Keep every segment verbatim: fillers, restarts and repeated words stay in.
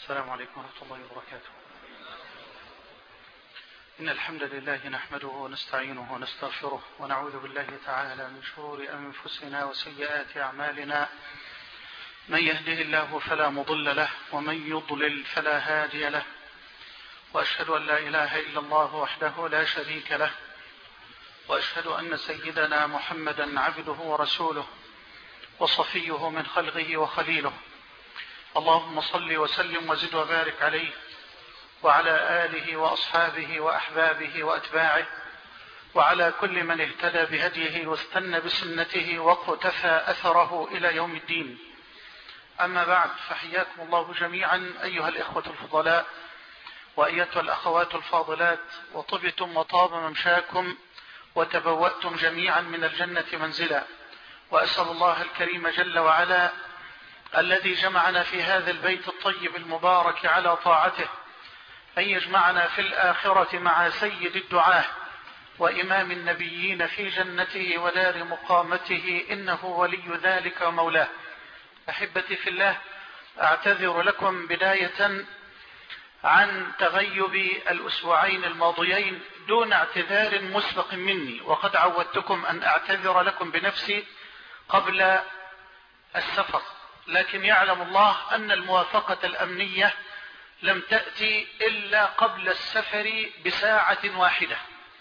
السلام عليكم ورحمة الله وبركاته. إن الحمد لله نحمده ونستعينه ونستغفره ونعوذ بالله تعالى من شرور أنفسنا وسيئات أعمالنا. من يهده الله فلا مضل له ومن يضلل فلا هادي له، وأشهد أن لا إله إلا الله وحده لا شريك له، وأشهد أن سيدنا محمدا عبده ورسوله وصفيه من خلقه وخليله. اللهم صل وسلم وزد وبارك عليه وعلى آله وأصحابه وأحبابه وأتباعه وعلى كل من اهتدى بهديه واستنى بسنته واقتفى أثره إلى يوم الدين. أما بعد، فحياكم الله جميعا أيها الإخوة الفضلاء وأيتها الأخوات الفاضلات، وطبتم وطاب ممشاكم وتبوأتم جميعا من الجنة منزلا. وأسأل الله الكريم جل وعلا الذي جمعنا في هذا البيت الطيب المبارك على طاعته أن يجمعنا في الآخرة مع سيد الدعاة وإمام النبيين في جنته ودار مقامته، إنه ولي ذلك ومولاه. أحبتي في الله، أعتذر لكم بداية عن تغيب الأسبوعين الماضيين دون اعتذار مسبق مني، وقد عودتكم أن أعتذر لكم بنفسي قبل السفر، لكن يعلم الله أن الموافقة الأمنية لم تأتي إلا قبل السفر بساعة واحدة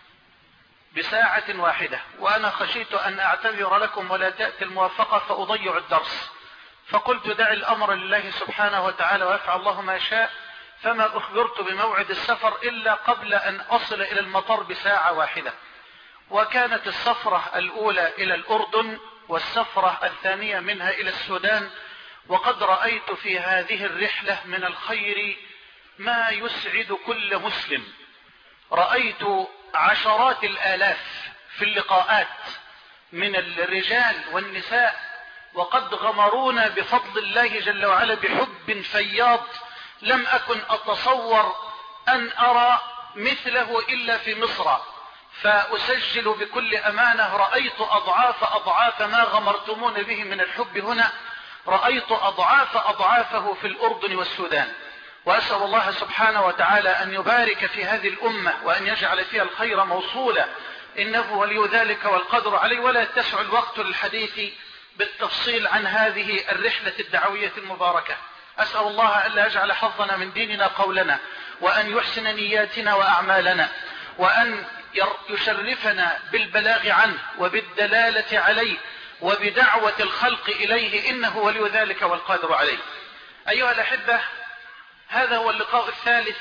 بساعة واحدة وأنا خشيت أن أعتذر لكم ولا تأتي الموافقة فأضيع الدرس، فقلت دع الأمر لله سبحانه وتعالى ويفعل الله ما شاء. فما أخبرت بموعد السفر إلا قبل أن أصل إلى المطار بساعة واحدة، وكانت السفرة الأولى إلى الأردن والسفرة الثانية منها إلى السودان. وقد رأيت في هذه الرحلة من الخير ما يسعد كل مسلم. رأيت عشرات الآلاف في اللقاءات من الرجال والنساء، وقد غمرونا بفضل الله جل وعلا بحب فياض لم أكن أتصور أن أرى مثله إلا في مصر. فأسجل بكل أمانة رأيت أضعاف أضعاف ما غمرتمون به من الحب هنا، رأيت أضعاف أضعافه في الأردن والسودان. وأسأل الله سبحانه وتعالى أن يبارك في هذه الأمة وأن يجعل فيها الخير موصولا، إنه ولي ذلك والقدر عليه. ولا يتسع الوقت للحديث بالتفصيل عن هذه الرحلة الدعوية المباركة. أسأل الله ألا يجعل حظنا من ديننا قولنا، وأن يحسن نياتنا وأعمالنا، وأن يشرفنا بالبلاغ عنه وبالدلالة عليه وبدعوة الخلق إليه، إنه ولي ذلك والقادر عليه. أيها الأحبة، هذا هو اللقاء الثالث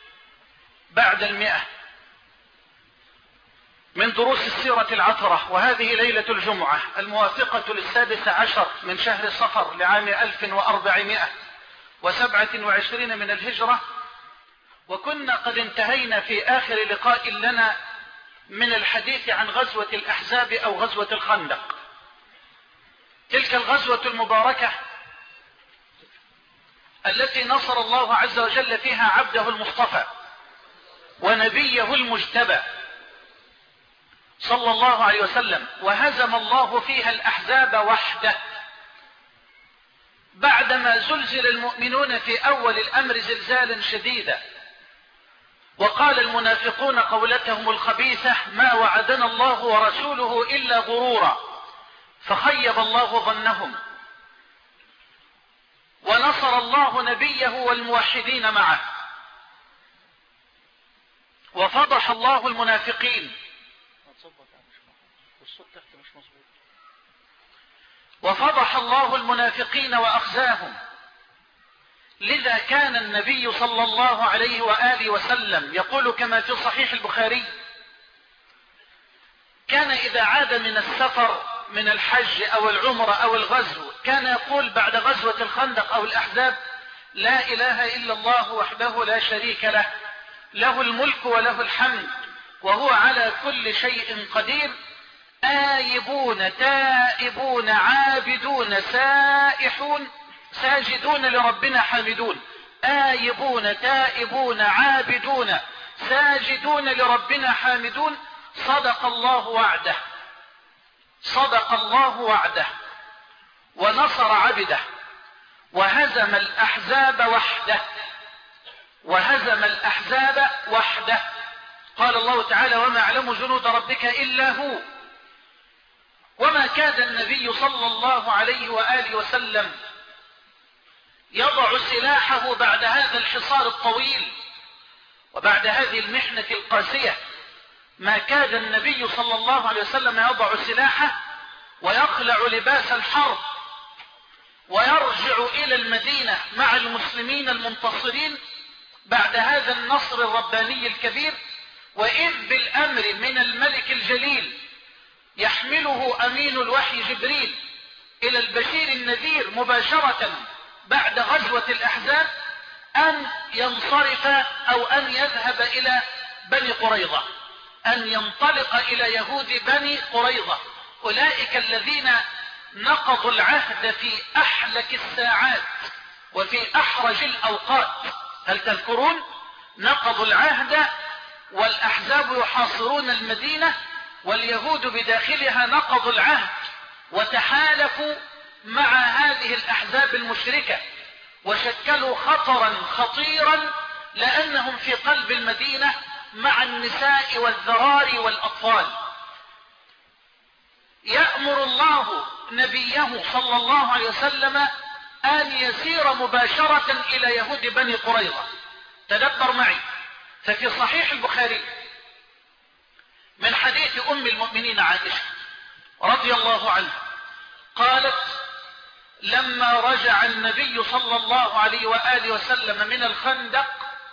بعد المئة من دروس السيرة العطرة، وهذه ليلة الجمعة الموافقة للسادس عشر من شهر صفر لعام ألف وأربعمائة وسبعة وعشرين من الهجرة. وكنا قد انتهينا في آخر لقاء لنا من الحديث عن غزوة الأحزاب أو غزوة الخندق، تلك الغزوة المباركة التي نصر الله عز وجل فيها عبده المصطفى ونبيه المجتبى صلى الله عليه وسلم، وهزم الله فيها الأحزاب وحده بعدما زلزل المؤمنون في أول الأمر زلزالا شديدا، وقال المنافقون قولتهم الخبيثة: ما وعدنا الله ورسوله إلا غرورا، فخيب الله ظنهم، ونصر الله نبيه والموحدين معه، وفضح الله المنافقين وفضح الله المنافقين وأخزاهم. لذا كان النبي صلى الله عليه وآله وسلم يقول كما في صحيح البخاري: كان إذا عاد من السفر من الحج أو العمرة أو الغزو كان يقول بعد غزوة الخندق أو الأحزاب: لا إله إلا الله وحده لا شريك له، له الملك وله الحمد وهو على كل شيء قدير، آيبون تائبون عابدون سائحون ساجدون لربنا حامدون. آيبون تائبون عابدون ساجدون لربنا حامدون. صدق الله وعده صدق الله وعده ونصر عبده وهزم الأحزاب وحده وهزم الأحزاب وحده. قال الله تعالى: وما يعلم جنود ربك إلا هو. وما كاد النبي صلى الله عليه وآله وسلم يضع سلاحه بعد هذا الحصار الطويل وبعد هذه المحنة القاسية. ما كاد النبي صلى الله عليه وسلم يضع سلاحه ويخلع لباس الحرب ويرجع إلى المدينة مع المسلمين المنتصرين بعد هذا النصر الرباني الكبير، وإذ بالأمر من الملك الجليل يحمله أمين الوحي جبريل إلى البشير النذير مباشرة بعد غزوة الأحزاب أن ينصرف أو أن يذهب إلى بني قريظة، أن ينطلق إلى يهود بني قريظة، أولئك الذين نقضوا العهد في أحلك الساعات وفي أحرج الأوقات. هل تذكرون؟ نقضوا العهد والأحزاب يحاصرون المدينة واليهود بداخلها نقضوا العهد وتحالفوا مع هذه الأحزاب المشركة وشكلوا خطرا خطيرا، لأنهم في قلب المدينة مع النساء والذراري والأطفال. يأمر الله نبيه صلى الله عليه وسلم أن يسير مباشرة إلى يهود بني قريظة. تدبر معي، ففي صحيح البخاري من حديث أم المؤمنين عائشة رضي الله عنها قالت: لما رجع النبي صلى الله عليه وآله وسلم من الخندق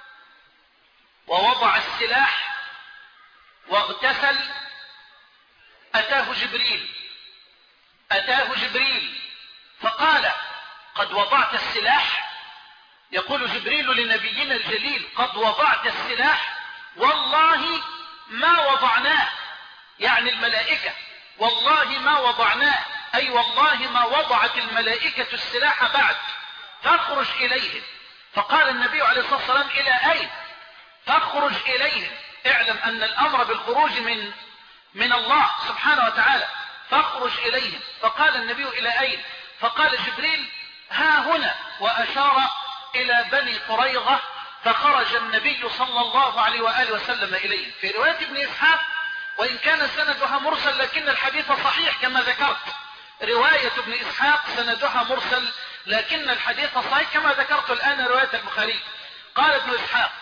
ووضع السلاح واغتسل أتاه جبريل أتاه جبريل فقال: قد وضعت السلاح؟ يقول جبريل لنبينا الجليل: قد وضعت السلاح؟ والله ما وضعناه، يعني الملائكة، والله ما وضعناه، أي والله ما وضعت الملائكة السلاح بعد، فاخرج إليهم. فقال النبي عليه الصلاة والسلام: إلى أين؟ فاخرج إليهم. اعلم أن الأمر بالخروج من من الله سبحانه وتعالى. فاخرج إليهم. فقال النبي: إلى أين؟ فقال جبريل: ها هنا، وأشار إلى بني قريظة. فخرج النبي صلى الله عليه وآله وسلم إليهم. في رواية ابن إسحاق، وإن كان سندها مرسل لكن الحديث صحيح كما ذكرت، رواية ابن إسحاق سندها مرسل لكن الحديث صحيح كما ذكرت الآن رواية البخاري. قال ابن إسحاق: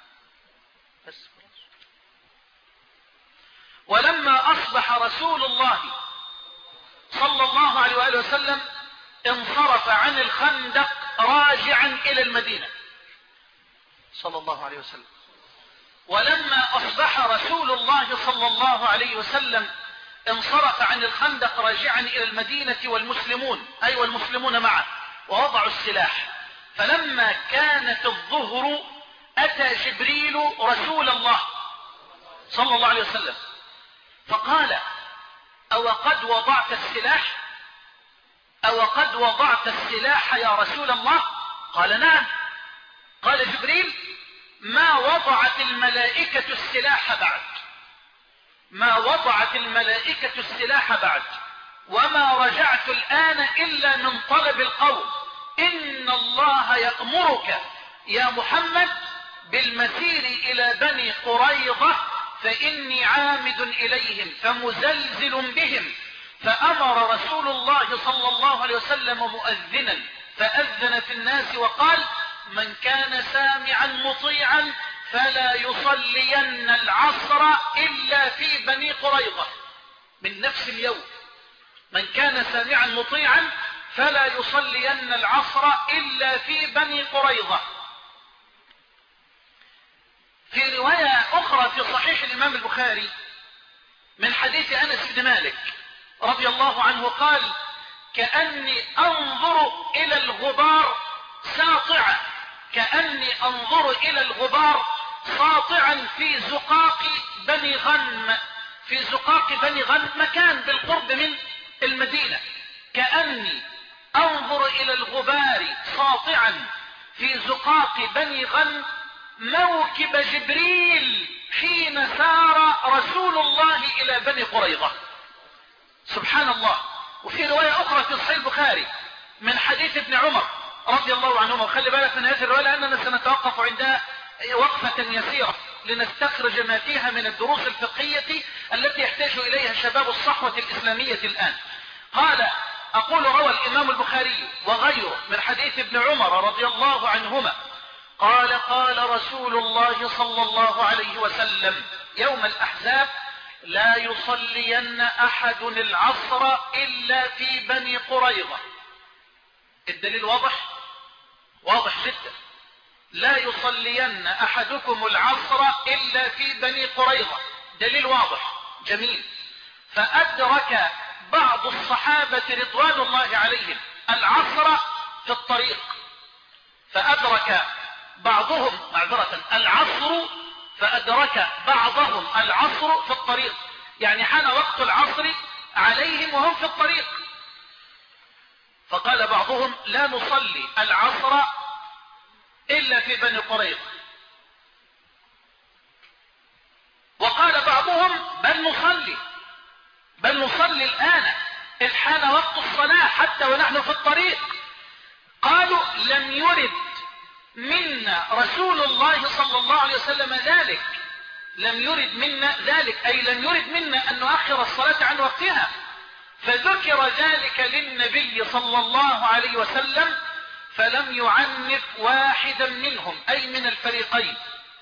ولما أصبح رسول الله صلى الله عليه وآله وسلم انصرف عن الخندق راجعا إلى المدينة صلى الله عليه وسلم. ولما أصبح رسول الله صلى الله عليه وسلم انصرف عن الخندق راجعا إلى المدينة والمسلمون أي والمسلمون معه ووضعوا السلاح. فلما كانت الظهر أتى جبريل رسول الله صلى الله عليه وسلم فقال: أو قد وضعت السلاح؟ أو قد وضعت السلاح يا رسول الله؟ قال: نعم. قال جبريل: ما وضعت الملائكة السلاح بعد، ما وضعت الملائكة السلاح بعد، وما رجعت الآن إلا من طلب القول. إن الله يأمرك يا محمد بالمسير إلى بني قريظة، فإني عامد إليهم فمزلزل بهم. فأمر رسول الله صلى الله عليه وسلم مؤذنا فأذن في الناس وقال: من كان سامعا مطيعا فلا يصلين العصر إلا في بني قريظة. من نفس اليوم: من كان سامعا مطيعا فلا يصلين العصر إلا في بني قريظة. في رواية أخرى في صحيح الإمام البخاري من حديث أنس بن مالك رضي الله عنه قال: كأني أنظر إلى الغبار ساطعا كأني أنظر إلى الغبار ساطعا في زقاق بني غنم. في زقاق بني غنم مكان بالقرب من المدينة. كأني أنظر إلى الغبار ساطعا في زقاق بني غنم موكب جبريل حين سار رسول الله إلى بني قريظة. سبحان الله. وفي رواية أخرى في صحيح البخاري من حديث ابن عمر رضي الله عنهما، وخلي بالك من هذه الرواية لأننا سنتوقف عندها وقفة يسيرة لنستخرج ما فيها من الدروس الفقهية التي يحتاج إليها شباب الصحوة الإسلامية الآن. قال: أقول روى الإمام البخاري وغيره من حديث ابن عمر رضي الله عنهما قال: قال رسول الله صلى الله عليه وسلم يوم الأحزاب: لا يصلين أحد العصر إلا في بني قريظة. الدليل واضح واضح جدا. لا يصلين أحدكم العصر إلا في بني قريظة، دليل واضح جميل. فأدرك بعض الصحابة رضوان الله عليهم العصر في الطريق، فأدرك بعضهم معذرة العصر فأدرك بعضهم العصر في الطريق، يعني حان وقت العصر عليهم وهم في الطريق. فقال بعضهم: لا نصلي العصر إلا في بني قريظة. وقال بعضهم: بل نصلي بل نصلي الآن إذ حان وقت الصلاة حتى ونحن في الطريق. قالوا: لم يرد منا رسول الله صلى الله عليه وسلم ذلك، لم يرد منا ذلك أي لم يرد منا أن نؤخر الصلاة عن وقتها. فذكر ذلك للنبي صلى الله عليه وسلم فلم يعنف واحدا منهم أي من الفريقين.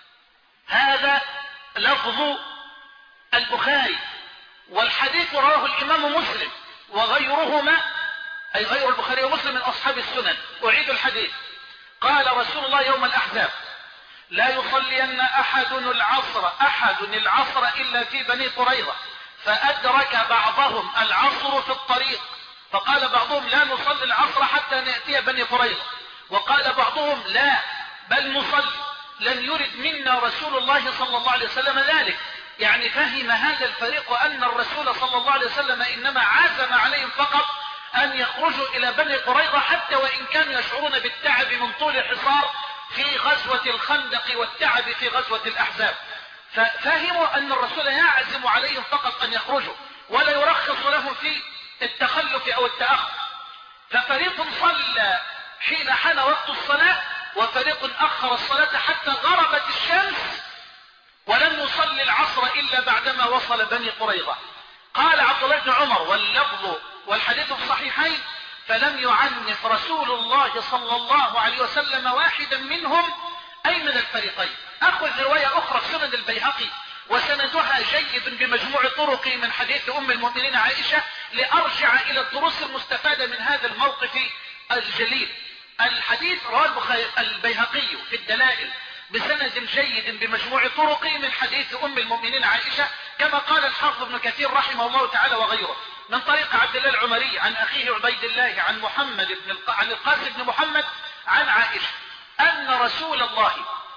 هذا لفظ البخاري، والحديث رواه الإمام مسلم وغيرهما أي غير البخاري ومسلم من أصحاب السنن. أعيد الحديث. قال رسول الله يوم الأحزاب: لا يصلين أحد العصر أحد العصر إلا في بني قريظة. فأدرك بعضهم العصر في الطريق، فقال بعضهم: لا نصلي العصر حتى نأتي بني قريظة. وقال بعضهم: لا بل نصلي، لم يرد منا رسول الله صلى الله عليه وسلم ذلك. يعني فهم هذا الفريق أن الرسول صلى الله عليه وسلم إنما عزم عليهم فقط أن يخرجوا إلى بني قريظة، حتى وإن كانوا يشعرون بالتعب من طول الحصار في غزوة الخندق والتعب في غزوة الأحزاب. ففهموا أن الرسول يعزم عليهم فقط أن يخرجوا ولا يرخص لهم في التخلف أو التأخر. ففريق صلى حين حان وقت الصلاة، وفريق أخر الصلاة حتى غربت الشمس ولم يصلي العصر إلا بعدما وصل بني قريظة. قال عبد الله بن عمر واللفظ والحديث الصحيحين: فلم يعنف رسول الله صلى الله عليه وسلم واحدا منهم أي من الفريقين. أخذ رواية أخرى في سنن البيهقي وسندها جيد بمجموع طرق من حديث أم المؤمنين عائشة لأرجع إلى الدروس المستفادة من هذا الموقف الجليل. الحديث رواه البيهقي في الدلائل بسند جيد بمجموع طرق من حديث أم المؤمنين عائشة، كما قال الحافظ ابن كثير رحمه الله تعالى وغيره، من طريق عبد الله العمري عن أخيه عبيد الله عن محمد بن الق... عن القاسم بن محمد عن عائشة أن رسول الله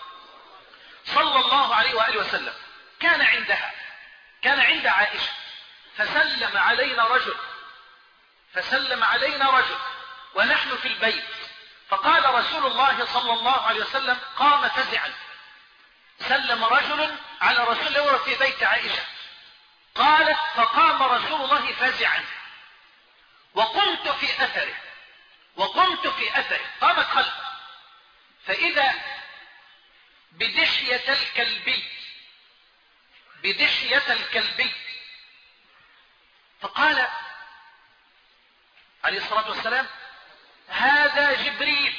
صلى الله عليه وآله وسلم كان عندها كان عند عائشة فسلم علينا رجل فسلم علينا رجل ونحن في البيت، فقال رسول الله صلى الله عليه وسلم: قام فزعا. سلم رجل على رسول الله في بيت عائشة، قالت: فقام رسول الله فزعا وقمت في أثره وقمت في أثره قامت خلفه، فإذا بدحية الكلبي بدحية الكلبي فقال عليه الصلاة والسلام: هذا جبريل.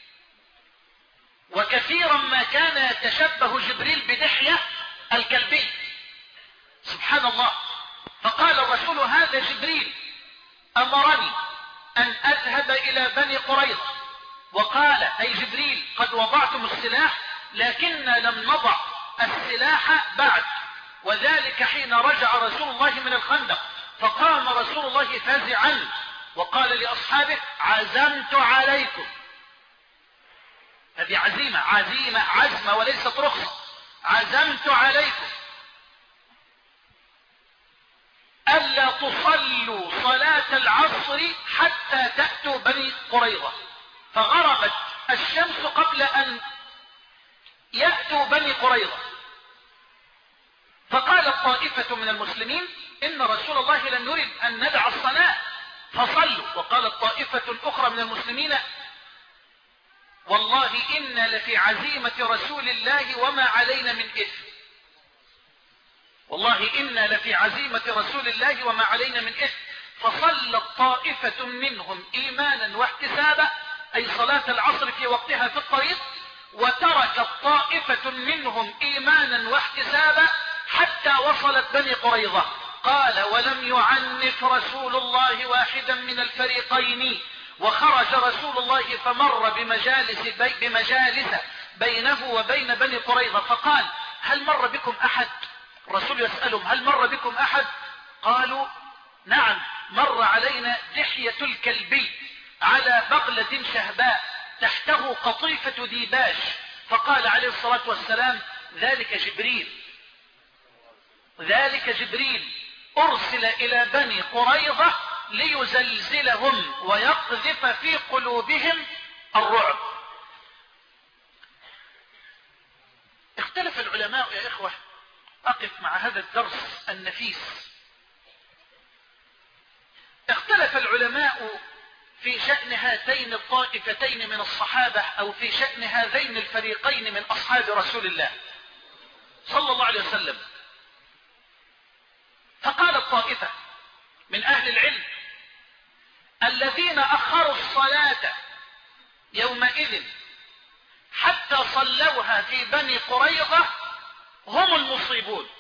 وكثيرا ما كان يتشبه جبريل بدحية الكلبي، سبحان الله. فقال الرسول: هذا جبريل أمرني أن أذهب إلى بني قريظة. وقال أي جبريل: قد وضعتم السلاح لكننا لم نضع السلاح بعد، وذلك حين رجع رسول الله من الخندق. فقام رسول الله فزعا وقال لأصحابه: عزمت عليكم. هذه عزيمة عزيمة عزمة وليست رخصة. عزمت عليكم ألا تصلوا صلاة العصر حتى تأتوا بني قريظة. فغربت الشمس قبل أن يأتوا بني قريظة، فقالت طائفة من المسلمين: إن رسول الله لم يرد أن ندع الصلاة فصلوا. وقالت طائفة أخرى من المسلمين: والله إنا لفي عزيمة رسول الله وما علينا من إثم. والله إنا لفي عزيمة رسول الله وما علينا من إثم. فصلت طائفة منهم إيمانا واحتسابا، أي صلاة العصر في وقتها في الطريق، وتركت طائفة منهم إيمانا واحتسابا حتى وصلت بني قريظة. قال: ولم يعنف رسول الله واحدا من الفريقين، وخرج رسول الله فمر بمجالس, بي بمجالس بينه وبين بني قريظة فقال: هل مر بكم أحد؟ الرسول يسألهم: هل مر بكم أحد؟ قالوا: نعم، مر علينا دحية الكلبي على بغلة شهباء تحته قطيفة ديباج. فقال عليه الصلاة والسلام: ذلك جبريل، ذلك جبريل أرسل إلى بني قريظة ليزلزلهم ويقذف في قلوبهم الرعب. اختلف العلماء يا إخوة، أقف مع هذا الدرس النفيس. اختلف العلماء في شأن هاتين الطائفتين من الصحابة، أو في شأن هذين الفريقين من أصحاب رسول الله صلى الله عليه وسلم. فقال الطائفة من أهل العلم: الذين أخروا الصلاة يومئذ حتى صلوها في بني قريظة هم المصيبون.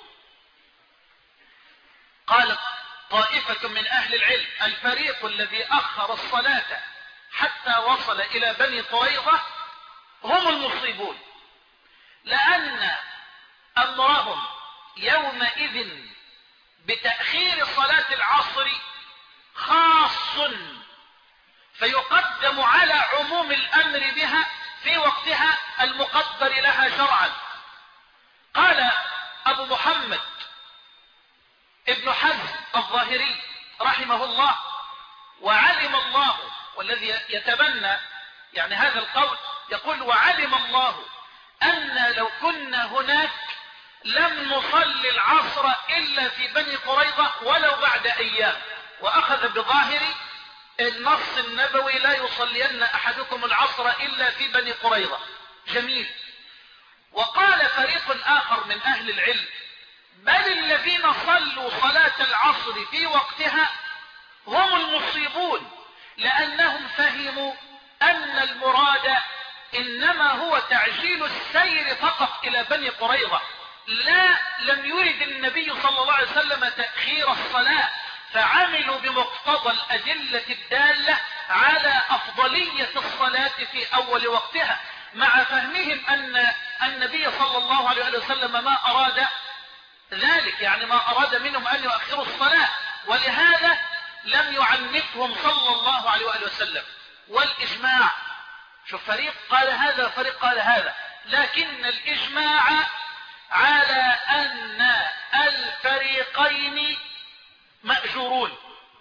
قالت طائفة من أهل العلم: الفريق الذي أخر الصلاة حتى وصل إلى بني قريظة هم المصيبون، لأن أمرهم يومئذ بتأخير صلاة العصر خاص، فيقدم على عموم الأمر بها في وقتها المقدر لها شرعا. قال أبو محمد ابن حزم الظاهري رحمه الله: وعلم الله، والذي يتبنى يعني هذا القول يقول: وعلم الله أن لو كنا هناك لم نصلي العصر إلا في بني قريظة ولو بعد أيام. وأخذ بظاهر النص النبوي: لا يصلين أحدكم العصر إلا في بني قريظة. جميل. وقال فريق آخر من أهل العلم: بل الذين صلوا صلاة العصر في وقتها هم المصيبون، لأنهم فهموا أن المراد إنما هو تعجيل السير فقط إلى بني قريظة، لا لم يرد النبي صلى الله عليه وسلم تأخير الصلاة، فعملوا بمقتضى الأدلة الدالة على أفضلية الصلاة في أول وقتها، مع فهمهم أن النبي صلى الله عليه وسلم ما أراد ذلك، يعني ما أراد منهم أن يؤخروا الصلاة، ولهذا لم يعنفهم صلى الله عليه وسلم. والإجماع، شوف، فريق قال هذا وفريق قال هذا، لكن الإجماع على أن الفريقين مأجورون.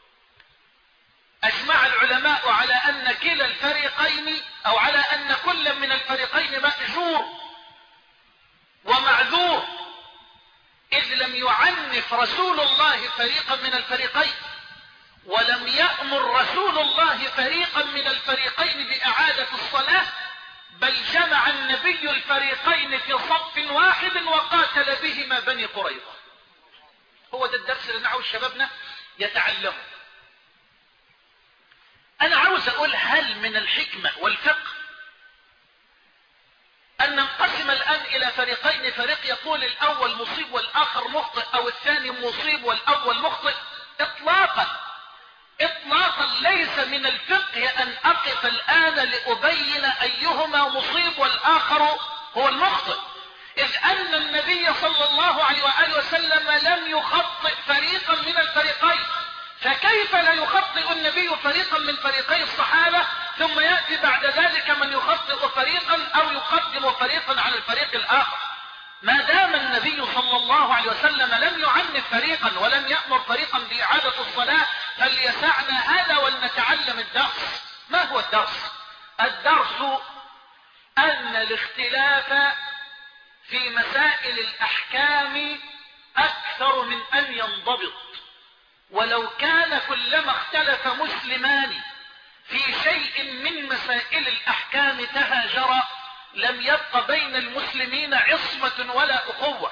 أجمع العلماء على أن كلا الفريقين، أو على أن كل من الفريقين مأجور ومعذور، إذ لم يعنف رسول الله فريقا من الفريقين، ولم يأمر رسول الله فريقا من الفريقين بإعادة الصلاة، بل جمع النبي الفريقين في صف واحد وقاتل بهما بني قريظة. هو ده الدرس اللي نعوز شبابنا يتعلمه. أنا عاوز أقول: هل من الحكمة والفقه أن ننقسم الآن إلى فريقين، فريق يقول الأول مصيب والآخر مخطئ، أو الثاني مصيب والأول مخطئ؟ إطلاقا إطلاقا ليس من الفقه أن أقف الآن لأبين أيهما مصيب والآخر هو المخطئ، إذ أن النبي صلى الله عليه وآله وسلم لم يخطئ فريقا من الفريقين، فكيف لا يخطئ النبي فريقا من فريقي الصحابة ثم يأتي بعد ذلك من يخطئ فريقا أو يقدم فريقا على الفريق الآخر؟ ما دام النبي صلى الله عليه وسلم لم يعنف فريقا ولم يأمر فريقا بإعادة الصلاة، فليسعنا هذا ولنتعلم الدرس. ما هو الدرس؟ الدرس أن الاختلاف في مسائل الأحكام أكثر من أن ينضبط، ولو كان كلما اختلف مسلمان في شيء من مسائل الأحكام تهاجر لم يبق بين المسلمين عصمة ولا أخوة.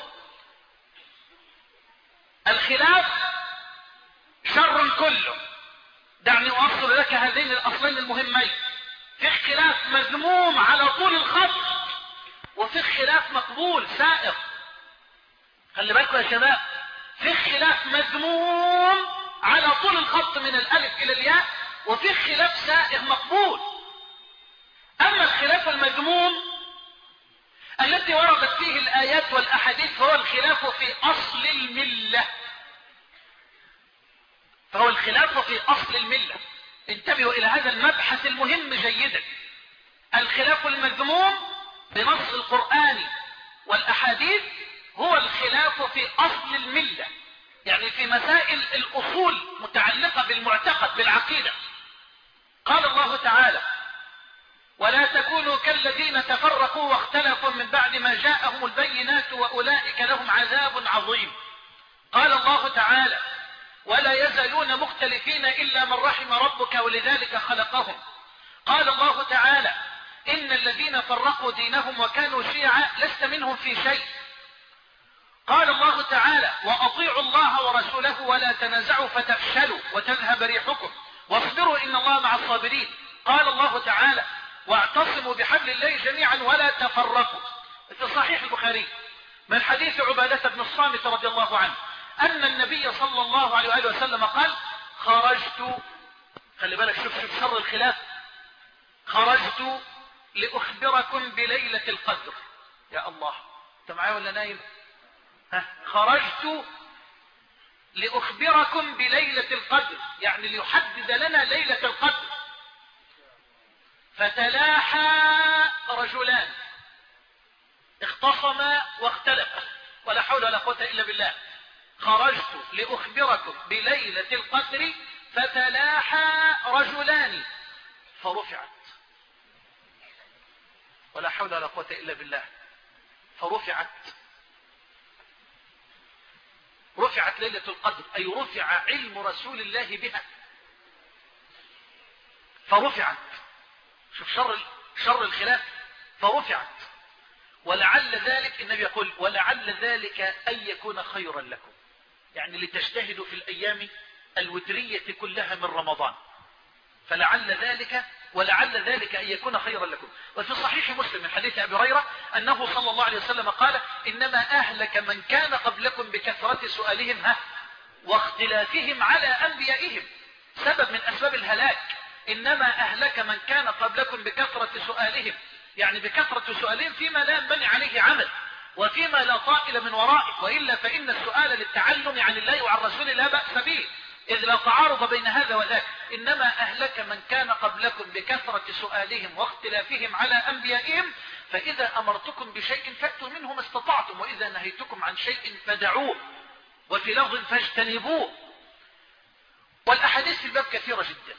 الخلاف شر كله. دعني أوصل لك هذين الأصلين المهمين. في خلاف مذموم على طول الخط، وفي خلاف مقبول سائغ. خلي بالكم يا شباب، في خلاف مذموم على طول الخط من الألف إلى الياء، وفي خلاف سائغ مقبول. أما الخلاف المذموم الذي وردت فيه الآيات والأحاديث فهو الخلاف في أصل الملة. فهو الخلاف في أصل الملة. انتبهوا إلى هذا المبحث المهم جيدا. الخلاف المذموم بنص القرآن والأحاديث هو الخلاف في أصل الملة، يعني في مسائل الأصول متعلقة بالمعتقد بالعقيدة. قال الله تعالى: ولا تكونوا كالذين تفرقوا واختلفوا من بعد ما جاءهم البينات وأولئك لهم عذاب عظيم. قال الله تعالى: ولا يزالون مختلفين إلا من رحم ربك ولذلك خلقهم. قال الله تعالى: إن الذين فرقوا دينهم وكانوا شيعا لست منهم في شيء. قال الله تعالى: وأطيعوا الله ورسوله ولا تنازعوا فتفشلوا وتذهب ريحكم واصبروا إن الله مع الصابرين. قال الله تعالى: واعتصموا بحبل الله جميعا ولا تفرقوا. في صحيح البخاري من حديث عبادة بن الصامت رضي الله عنه أن النبي صلى الله عليه وآله وسلم قال: خرجت، خلي بالك شوف شوف شر الخلاف، خرجت لأخبركم بليلة القدر. يا الله، انت معايا ولا نايم؟ ها، خرجت لأخبركم بليلة القدر، يعني ليحدد لنا ليلة القدر. فتلاحى رجلان اختصما واختلفا، ولا حول ولا قوة إلا بالله. خرجت لأخبركم بليلة القدر فتلاحى رجلان فرفعت، ولا حول ولا قوة إلا بالله. فرفعت، رفعت ليلة القدر أي رفع علم رسول الله بها. فرفعت، شوف شر شر الخلاف. فرفعت، ولعل ذلك، النبي يقول: ولعل ذلك أن يكون خيرا لكم، يعني لتجتهدوا في الأيام الوترية كلها من رمضان. فلعل ذلك ولعل ذلك أن يكون خيرا لكم. وفي صحيح مسلم من حديث أبي هريرة أنه صلى الله عليه وسلم قال: إنما أهلك من كان قبلكم بكثرة سؤالهم ها واختلافهم على أنبيائهم. سبب من أسباب الهلاك: إنما أهلك من كان قبلكم بكثرة سؤالهم، يعني بكثرة سؤالهم فيما لا ينبني عليه عمل وفيما لا طائل من ورائه، وإلا فإن السؤال للتعلم عن الله وعن رسوله لا بأس به، إذ لا تعارض بين هذا وذاك. إنما أهلك من كان قبلكم بكثرة سؤالهم واختلافهم على أنبيائهم، فإذا أمرتكم بشيء فأتوا منه ما استطعتم، وإذا نهيتكم عن شيء فدعوه، وفي لفظ فاجتنبوه. والأحاديث في الباب كثيرة جدا.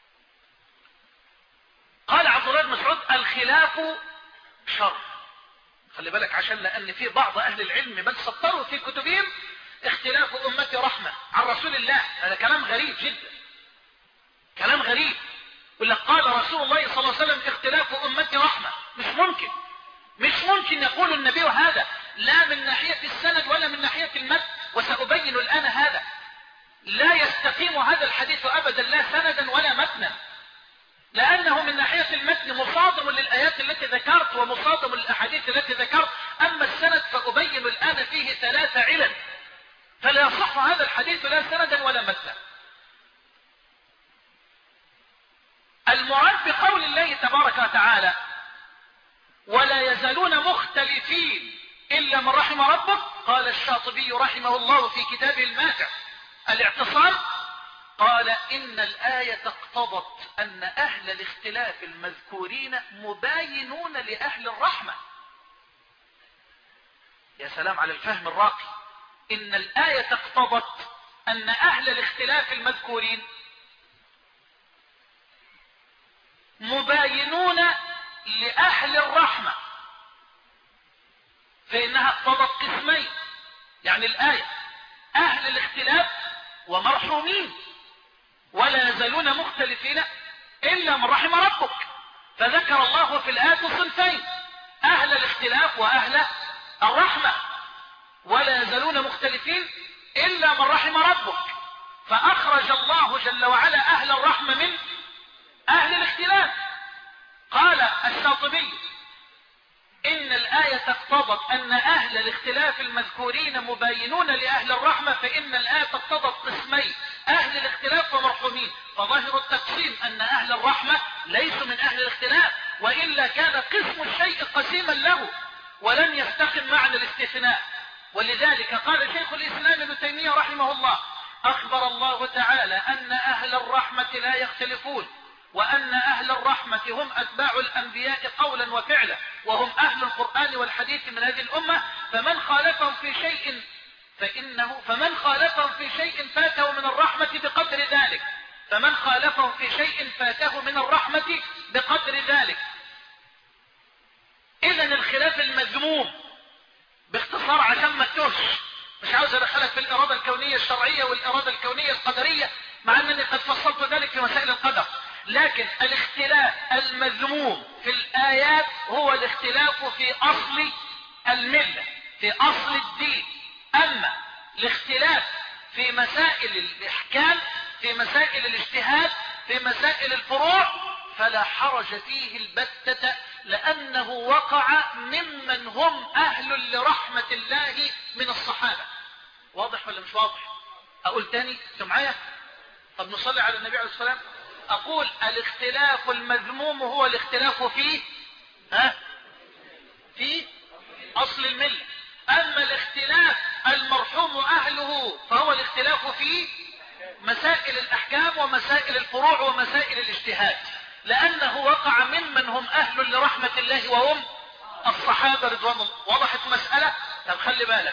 قال عبد الله بن مسعود: الخلاف شر. خلي بالك، عشان لأن في بعض أهل العلم بل سطروا في كتبهم اختلاف أمتي رحمة عن رسول الله. هذا كلام غريب جدا، كلام غريب. يقول لك قال رسول الله صلى الله عليه وسلم: اختلاف أمتي رحمة. مش ممكن، مش ممكن يقول النبي هذا، لا من ناحية السند ولا من ناحية المتن، وسأبين الآن هذا. لا يستقيم هذا الحديث أبدا، لا سندا ولا متنا، لأنه من ناحية المتن مصادم للآيات التي ذكرت ومصادم للأحاديث التي ذكرت. أما السند فأبين الآن فيه ثلاث علل، فلا يصح هذا الحديث لا سندا ولا متنا. المراد بقول الله تبارك وتعالى: ولا يزالون مختلفين إلا من رحم ربك. قال الشاطبي رحمه الله في كتابه الماتع الاعتصام، قال: إن الآية اقتضت أن أهل الاختلاف المذكورين مباينون لأهل الرحمة. يا سلام على الفهم الراقي. إن الآية اقتضت أن أهل الاختلاف المذكورين مباينون لأهل الرحمة، فإنها اقتضت قسمين. يعني الآية أهل الاختلاف ومرحومين، ولا يزالون مختلفين إلا من رحم ربك. فذكر الله في الآية صنفين: أهل الاختلاف وأهل الرحمة، ولا يزالون مختلفين إلا من رحم ربك. فأخرج الله جل وعلا أهل الرحمة من أهل الاختلاف. قال الشاطبي: إن الآية اقتضت أن أهل الاختلاف المذكورين مباينون لأهل الرحمة، فإن الآية اقتضت قسمين: أهل الاختلاف ومرحومين. فظاهر التقسيم أن أهل الرحمة ليسوا من أهل الاختلاف، وإلا كان قسم الشيء قسيما له ولن يستقم معنى الاستثناء. ولذلك قال شيخ الإسلام ابن تيمية رحمه الله: أخبر الله تعالى أن أهل الرحمة لا يختلفون، وأن أهل الرحمة هم أتباع الأنبياء قولا وفعلا، وهم أهل القرآن والحديث من هذه الأمة، فمن خالفهم في شيء فإنه فمن خالفهم في شيء فاته من الرحمة بقدر ذلك فمن خالفهم في شيء فاته من الرحمة بقدر ذلك. إذن الخلاف المذموم باختصار عشان ما تتوهش، مش عاوز ادخلك في الإرادة الكونية الشرعية والإرادة الكونية القدرية، مع أنني قد فصلت ذلك في مسائل القدر. لكن الاختلاف المذموم في الآيات هو الاختلاف في أصل الملة، في أصل الدين. أما الاختلاف في مسائل الإحكام، في مسائل الاجتهاد، في مسائل الفروع، فلا حرج فيه البتة، لأنه وقع ممن هم أهل لرحمة الله من الصحابة. واضح ولا مش واضح؟ أقول تاني، انتوا معايا؟ طب نصلي على النبي عليه الصلاة والسلام. أقول الاختلاف المذموم هو الاختلاف في ها في أصل الملة. أما الاختلاف المرحوم أهله فهو الاختلاف في مسائل الأحكام ومسائل الفروع ومسائل الاجتهاد، لأنه وقع ممن هم أهل لرحمة الله وهم الصحابة رضوان الله. وضحت مسألة؟ طب خلي بالك،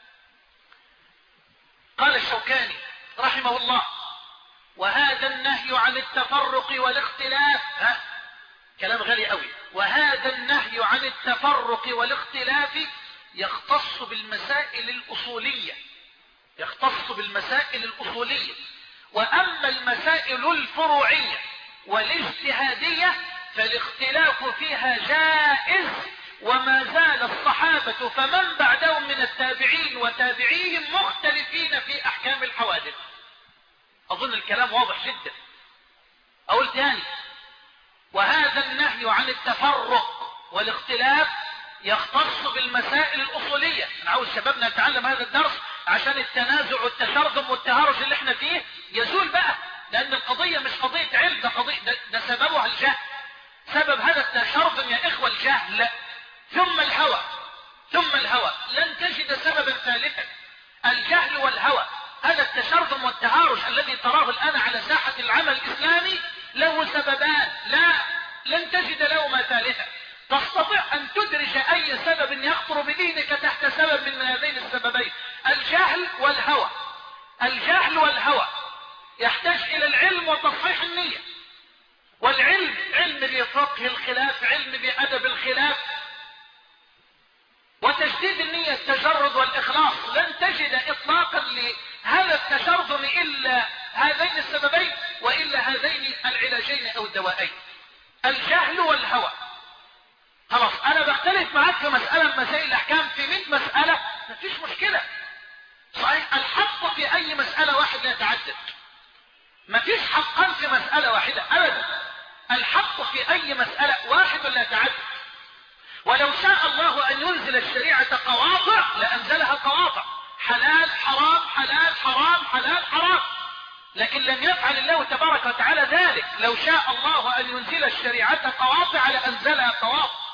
قال الشوكاني رحمه الله: وهذا النهي عن التفرق والاختلاف، ها كلام غالي قوي، وهذا النهي عن التفرق والاختلاف يختص بالمسائل الأصولية، يختص بالمسائل الأصولية. وأما المسائل الفروعية والاجتهادية فالاختلاف فيها جائز، وما زال الصحابة فمن بعدهم من التابعين وتابعيهم مختلفين في أحكام الحوادث. أظن الكلام واضح جدا. أقول تاني: وهذا النهي عن التفرق والاختلاف يختص بالمسائل الأصولية. أنا عاوز شبابنا يتعلم هذا الدرس عشان التنازع والتشرذم والتهارج اللي احنا فيه يزول بقى، لأن القضية مش قضية علم، ده قضية ده, ده سببها الجهل. سبب هذا التشرذم يا إخوة الجهل، ثم الهوى، ثم الهوى. لن تجد سببا ثالثا. الجهل والهوى، هذا التشرذم والتهارج الذي تراه الآن على ساحة العمل الإسلامي له سببان، لا لن تجد لهما ثالثا. تستطيع أن تدرج أي سبب يخطر بدينك تحت سبب من هذين السببين: الجهل والهوى. الجهل والهوى يحتاج إلى العلم وتصحيح النية، والعلم علم بفقه الخلاف، علم بأدب الخلاف، وتجديد النية، التجرد والإخلاص. لن تجد إطلاقا لهذا التشرذم إلا هذين السببين، وإلا هذين العلاجين أو الدوائين: الجهل والهوى. خلاص، أنا بختلف معك في مسألة من مسائل الأحكام، في مئة مسألة مفيش مشكلة. صحيح الحق في أي مسألة واحد لا يتعدد، مفيش حقا في مسألة واحدة أبدا. الحق في أي مسألة واحد لا يتعدد. ولو شاء الله أن ينزل الشريعة قواطع لأنزلها قواطع: حلال حرام حلال حرام حلال حرام. لكن لم يفعل الله تبارك وتعالى ذلك. لو شاء الله أن ينزل الشريعة قواطع لأنزلها قواطع.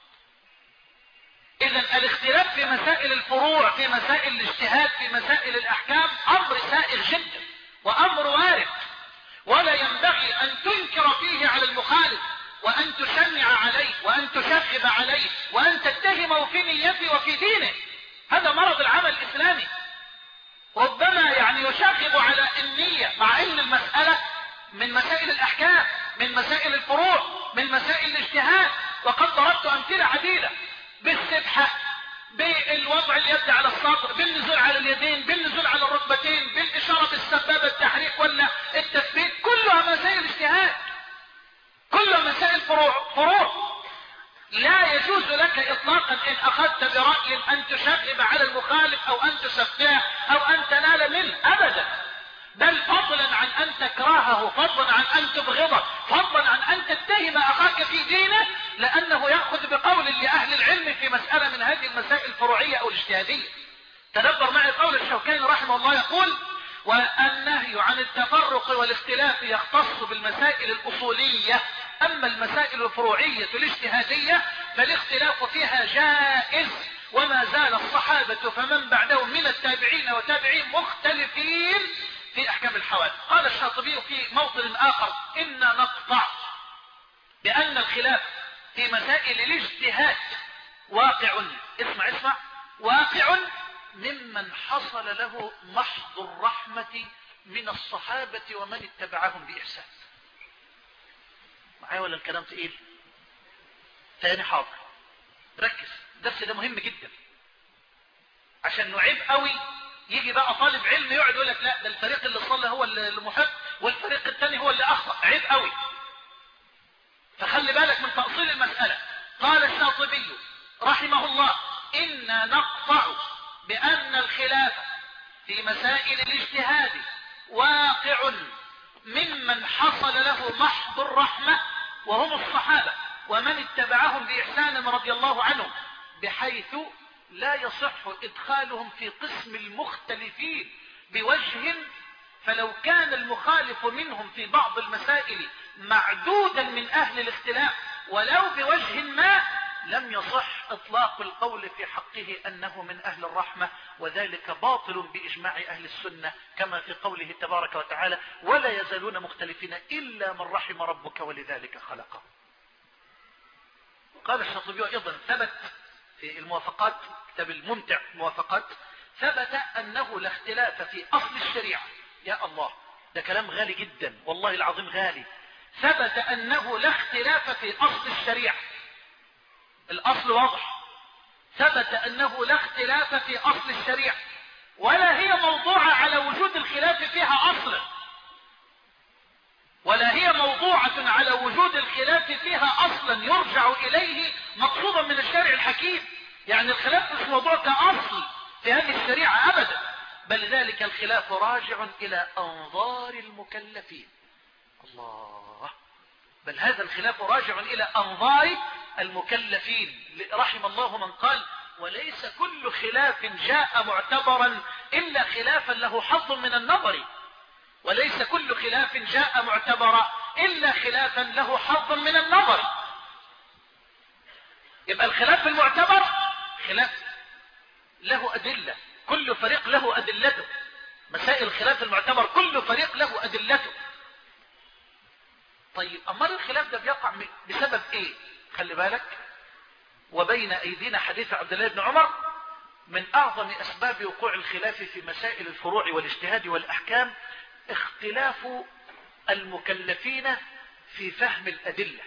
إذن الاختلاف في مسائل الفروع، في مسائل الاجتهاد، في مسائل الأحكام أمر سائغ جدا وأمر وارد، ولا ينبغي أن تنكر فيه على المخالف، وأن تشنع عليه، وأن تشغب عليه، وأن تتهمه في نيته وفي دينه. هذا مرض العمل الإسلامي. ربما يعني يشغب على النية، مع أن المسألة من مسائل الأحكام، من مسائل الفروع، من مسائل الاجتهاد. وقد ضربت أمثلة عديدة: بالسبحة، بالوضع اليد على الصدر، بالنزول على اليدين، بالنزول على الركبتين، بالإشارة بالسبابة، التحريك ولا التثبيت، كلها مسائل اجتهاد. كل مسائل فروع فروع لا يجوز لك اطلاقا ان اخذت برأي ان تشغب على المخالف او ان تسفهه او ان تنال منه ابدا، بل فضلا عن ان تكرهه، فضلا عن ان تبغضه، فضلا عن ان تتهم اخاك في دينه لانه يأخذ بقول لاهل العلم في مسألة من هذه المسائل الفروعية او الاجتهادية. تدبر معي قول الشوكاني رحمه الله يقول: والنهي عن التفرق والاختلاف يختص بالمسائل الأصولية، أما المسائل الفروعية الاجتهادية فالاختلاف فيها جائز، وما زال الصحابة فمن بعدهم من التابعين وتابعين مختلفين في أحكام الحوادث. قال الشاطبي في موطن آخر: إنا نقطع بأن الخلاف في مسائل الاجتهاد واقع، اسمع اسمع، واقع ممن حصل له محض الرحمة من الصحابة ومن اتبعهم بإحسان. معايا ولا الكلام تقيل؟ تاني حاضر، ركز، الدرس ده مهم جدا عشان نعيب قوي. يجي بقى طالب علم يقعد يقول لك لا ده الفريق اللي صلى هو اللي محق والفريق الثاني هو اللي اخطأ، عيب قوي. فخلي بالك من تأصيل المسألة. قال الشاطبي رحمه الله: إنا نقطع بأن الخلاف في مسائل الاجتهاد واقع ممن حصل له محض الرحمة وهم الصحابة ومن اتبعهم بإحسان رضي الله عنهم، بحيث لا يصح إدخالهم في قسم المختلفين بوجه، فلو كان المخالف منهم في بعض المسائل معدودا من أهل الاختلاف ولو بوجه ما لم يصح إطلاق القول في حقه أنه من أهل الرحمة، وذلك باطل بإجماع أهل السنة، كما في قوله تبارك وتعالى: ولا يزالون مختلفين إلا من رحم ربك ولذلك خلقه. قال الشاطبي أيضا: ثبت في الموافقات، كتاب الممتع موافقات، ثبت أنه لا اختلاف في أصل الشريعة. يا الله، ده كلام غالي جدا والله العظيم غالي. ثبت أنه لا اختلاف في أصل الشريعة، الأصل واضح. ثبت أنه لا اختلاف في أصل الشريعة، ولا هي موضوعة على وجود الخلاف فيها أصلا، ولا هي موضوعة على وجود الخلاف فيها أصلا يرجع إليه مقصودا من الشارع الحكيم. يعني الخلاف مش موضوع كأصل في هذه الشريعة أبدا، بل ذلك الخلاف راجع إلى أنظار المكلفين. الله، بل هذا الخلاف راجع إلى أنظار المكلفين. رحم الله من قال: وليس كل خلاف جاء معتبرا إلا خلافا له حظ من النظر، وليس كل خلاف جاء معتبرا إلا خلافا له حظ من النظر. يبقى الخلاف المعتبر خلاف له أدلة، كل فريق له أدلته. مسائل الخلاف المعتبر كل فريق له أدلته. طيب أمر الخلاف ده بيقع بسبب إيه؟ خلي بالك، وبين أيدينا حديث عبد الله بن عمر: من أعظم أسباب وقوع الخلاف في مسائل الفروع والاجتهاد والأحكام اختلاف المكلفين في فهم الأدلة،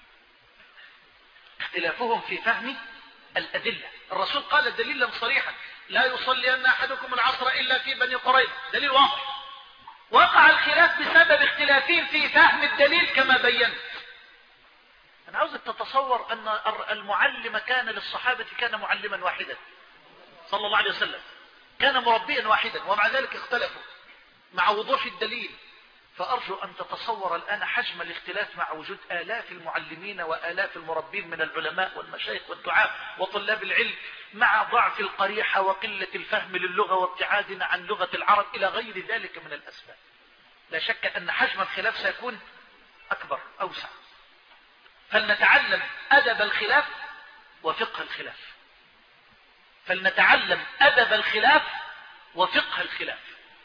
اختلافهم في فهم الأدلة. الرسول قال دليلا صريحا: لا يصلين أحدكم العصر إلا في بني قريظة، دليل واضح. وقع الخلاف بسبب اختلافهم في فهم الدليل كما بينت. أنا عاوزك تتصور أن المعلم كان للصحابة كان معلما واحدا صلى الله عليه وسلم، كان مربيا واحدا، ومع ذلك اختلفوا مع وضوح الدليل. فأرجو أن تتصور الآن حجم الاختلاف مع وجود آلاف المعلمين وآلاف المربين من العلماء والمشايخ والدعاء وطلاب العلم، مع ضعف القريحة وقلة الفهم للغة وابتعادنا عن لغة العرب إلى غير ذلك من الأسباب. لا شك أن حجم الخلاف سيكون أكبر أوسع. فلنتعلم أدب الخلاف وفقه الخلاف، فلنتعلم أدب الخلاف وفقه الخلاف.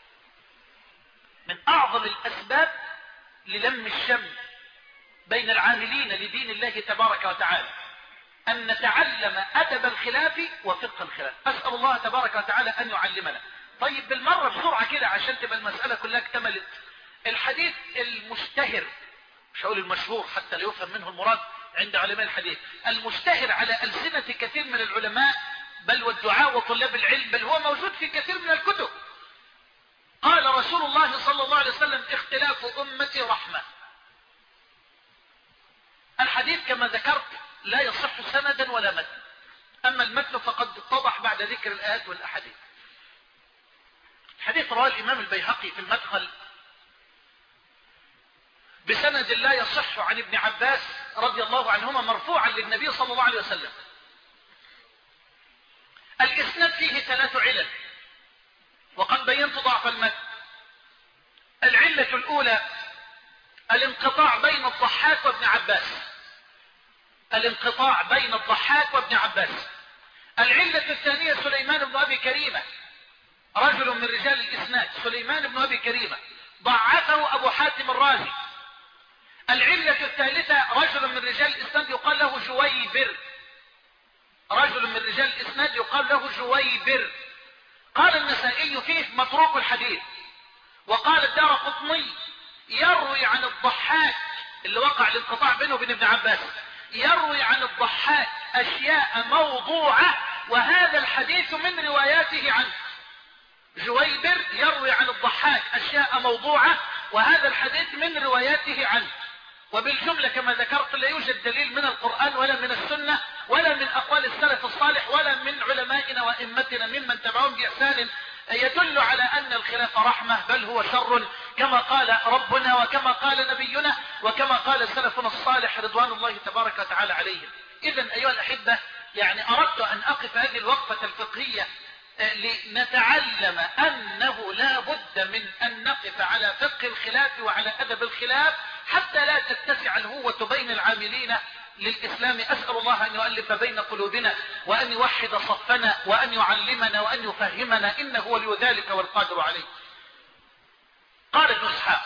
من أعظم الأسباب للم الشمل بين العاملين لدين الله تبارك وتعالى أن نتعلم أدب الخلاف وفقه الخلاف. أسأل الله تبارك وتعالى أن يعلمنا. طيب بالمرة بسرعة كده عشان تبقى المسألة كلها اكتملت. الحديث المشتهر، مش هقول المشهور حتى لا يفهم منه المراد عند علماء الحديث، المشتهر على ألسنة كثير من العلماء بل والدعاء وطلاب العلم، بل هو موجود في كثير من الكتب. قال رسول الله صلى الله عليه وسلم: اختلاف أمتي رحمة. الحديث كما ذكرت لا يصح سندا ولا متن، أما المتن فقد اتضح بعد ذكر الآيات والأحاديث. الحديث رواه الإمام البيهقي في المدخل بسند لا يصح عن ابن عباس رضي الله عنهما مرفوعا للنبي صلى الله عليه وسلم. الإسناد فيه ثلاث علل وقد بينت ضعف المتن. العلة الأولى الانقطاع بين الضحاك وابن عباس، الانقطاع بين الضحاك وابن عباس. العلة الثانية سليمان بن أبي كريمة، رجل من رجال الإسناد، سليمان بن أبي كريمة ضعفه أبو حاتم الرازي. العلة الثالثة رجل من رجال الإسناد يقال له جويبر، رجل من رجال الإسناد يقال له جويبر. قال النسائي فيه متروك الحديث، وقال الدارقطني يروي عن الضحاك اللي وقع الانقطاع بينه وبين ابن عباس، يروي عن الضحاك أشياء موضوعة وهذا الحديث من رواياته عنه. جويبر يروي عن الضحاك أشياء موضوعة وهذا الحديث من رواياته عنه. وبالجملة كما ذكرت لا يوجد دليل من القرآن ولا من السنة ولا من أقوال السلف الصالح ولا من علمائنا وأئمتنا ممن تبعهم بإحسان يدل على أن الخلاف رحمة، بل هو شر كما قال ربنا وكما قال نبينا وكما قال سلفنا الصالح رضوان الله تبارك وتعالى عليهم. إذن أيها الأحبة، يعني أردت أن أقف هذه الوقفة الفقهية لنتعلم أنه لا بد من أن نقف على فقه الخلاف وعلى أدب الخلاف حتى لا تتسع الهوة بين العاملين للإسلام. أسأل الله أن يؤلف بين قلوبنا وأن يوحد صفنا وأن يعلمنا وأن يفهمنا، إنه ولي ذلك والقادر عليه. قال ابن إسحاق: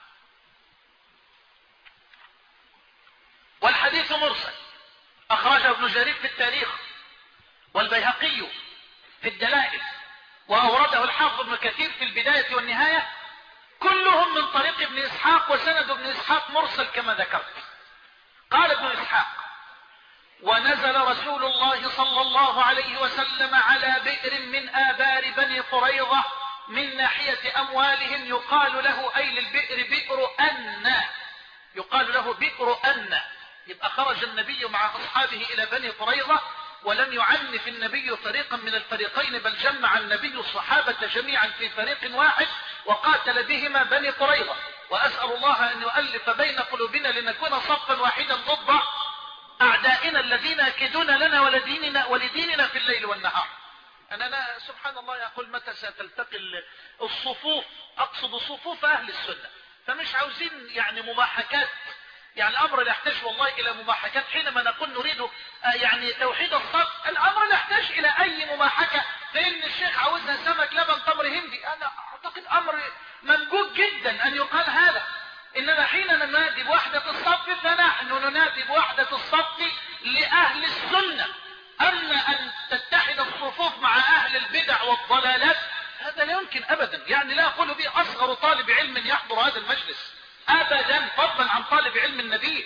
والحديث مرسل، أخرجه ابن جرير في التاريخ والبيهقي في الدلائل وأورده الحافظ ابن كثير في البداية والنهاية، كلهم من طريق ابن إسحاق وسند ابن إسحاق مرسل كما ذكرت. قال ابن إسحاق: ونزل رسول الله صلى الله عليه وسلم على بئر من آبار بني قريظة من ناحية أموالهم يقال له أي للبئر بئر أن، يقال له بئر أن. يبقى خرج النبي مع أصحابه إلى بني قريظة ولم يعنف النبي فريقا من الفريقين، بل جمع النبي الصحابة جميعا في فريق واحد وقاتل بهما بني قريظة. وأسأل الله أن يؤلف بين قلوبنا لنكون صفا واحدا ضد أعدائنا الذين يكيدون لنا ولديننا ولديننا في الليل والنهار. أنا لا سبحان الله يقول متى ستلتقي الصفوف، أقصد صفوف أهل السنة، فمش عاوزين يعني مماحكات، يعني الأمر لا يحتاج والله إلى مماحكات. حينما نقول نريد يعني توحيد الصف، الأمر لا يحتاج إلى أي مماحكة، فإن الشيخ عاوزها سمك لبن تمر هندي. أنا أعتقد أمر ممجود جدا أن يقال هذا، إننا حين ننادي بوحدة الصف فنحن ننادي بوحدة الصف لأهل السنة. أما أن تتحد الصفوف مع أهل البدع والضلالات هذا لا يمكن أبدا، يعني لا أقول به أصغر طالب علم يحضر هذا المجلس أبدا، فضلا عن طالب علم النبي.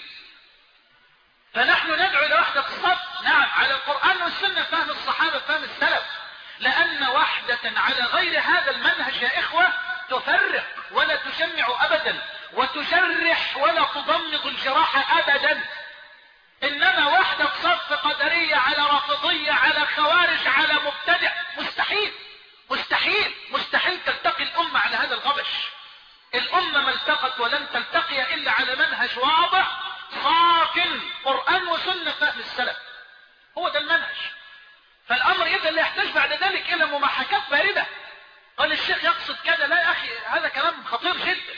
فنحن ندعو إلى وحدة الصف، نعم، على القرآن والسنة، فهم الصحابة فهم السلف، لأن وحدة على غير هذا المنهج يا إخوة تفرق ولا تجمع أبدا، وتجرح ولا تضمد الجراح أبدا. إنما وحدة صف قدرية على رافضية على خوارج على مبتدع، مستحيل مستحيل مستحيل تلتقي الأمة على هذا الغبش. الأمة ما التقت ولن تلتقي إلا على منهج واضح صاف، قرآن وسنة فهم السلف، هو ده المنهج. فالأمر إذا لا يحتاج بعد ذلك إلى مماحكات باردة. قال الشيخ يقصد كذا، لا يا أخي، هذا كلام خطير جدا.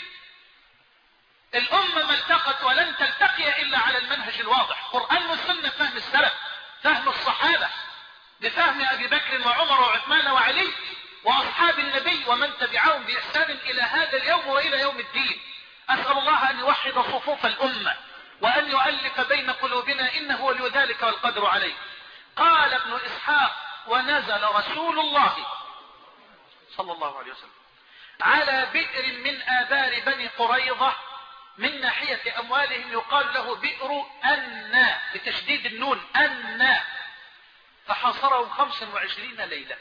الأمة ما التقت ولن تلتقي إلا على المنهج الواضح، قرآن والسنة فهم السلف، فهم الصحابة بفهم أبي بكر وعمر وعثمان وعلي وأصحاب النبي ومن تبعهم بإحسان إلى هذا اليوم وإلى يوم الدين. أسأل الله أن يوحد صفوف الأمة وأن يؤلف بين قلوبنا، إنه ولي ذلك والقدر عليه. قال ابن إسحاق: ونزل رسول الله صلى الله عليه وسلم على بئر من آبار بني قريظة من ناحية أموالهم يقال له بئر أن بتشديد النون أن، فحاصرهم خمسا وعشرين ليلة.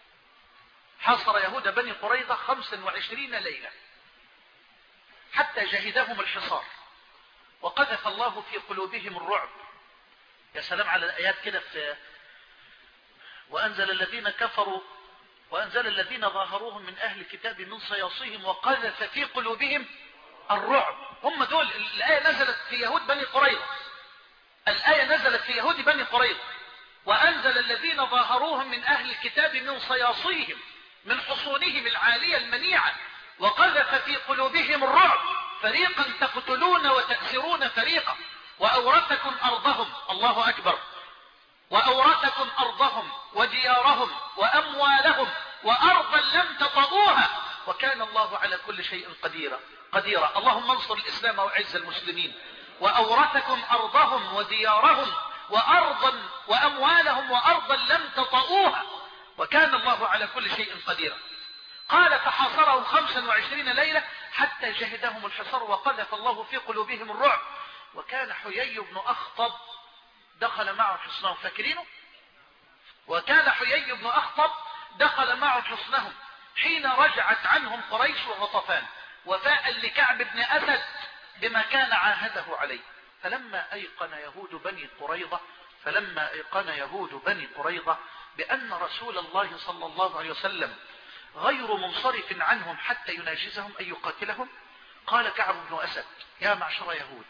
حاصر يهود بني قريظة خمسا وعشرين ليلة حتى جهدهم الحصار، وقذف الله في قلوبهم الرعب. يا سلام على الآيات كده في وأنزل الذين كفروا وأنزل الذين ظاهروهم من أهل الكتاب من صياصيهم وقذف في قلوبهم الرعب. هم دول. الآية نزلت في يهود بني قريظة. الآية نزلت في يهود بني قريظة. وأنزل الذين ظاهروهم من أهل الكتاب من صياصيهم من حصونهم العالية المنيعة وقذف في قلوبهم الرعب فريقا تقتلون وتأسرون فريقا وأورثكم أرضهم. الله أكبر. وأورثكم أرضهم وديارهم وأموالهم وأرضا لم تطئوها وكان الله على كل شيء قديرا قديرا. اللهم انصر الإسلام وأعز المسلمين. وأورثكم أرضهم وديارهم وأرضا وأموالهم وأرضا لم تطئوها وكان الله على كل شيء قديرا. قال فحاصرهم خمسا وعشرين ليلة حتى جهدهم الحصار وقذف الله في قلوبهم الرعب. وكان حيي بن أخطب دخل معه حصنهم. فاكرينه؟ وكان حيي بن أخطب دخل معه حصنهم حين رجعت عنهم قريش وغطفان وفاء لكعب بن أسد بما كان عاهده عليه. فلما أيقن يهود بني قريظة فلما أيقن يهود بني قريظة بأن رسول الله صلى الله عليه وسلم غير منصرف عنهم حتى يناجزهم أن يقاتلهم قال كعب بن أسد يا معشر يهود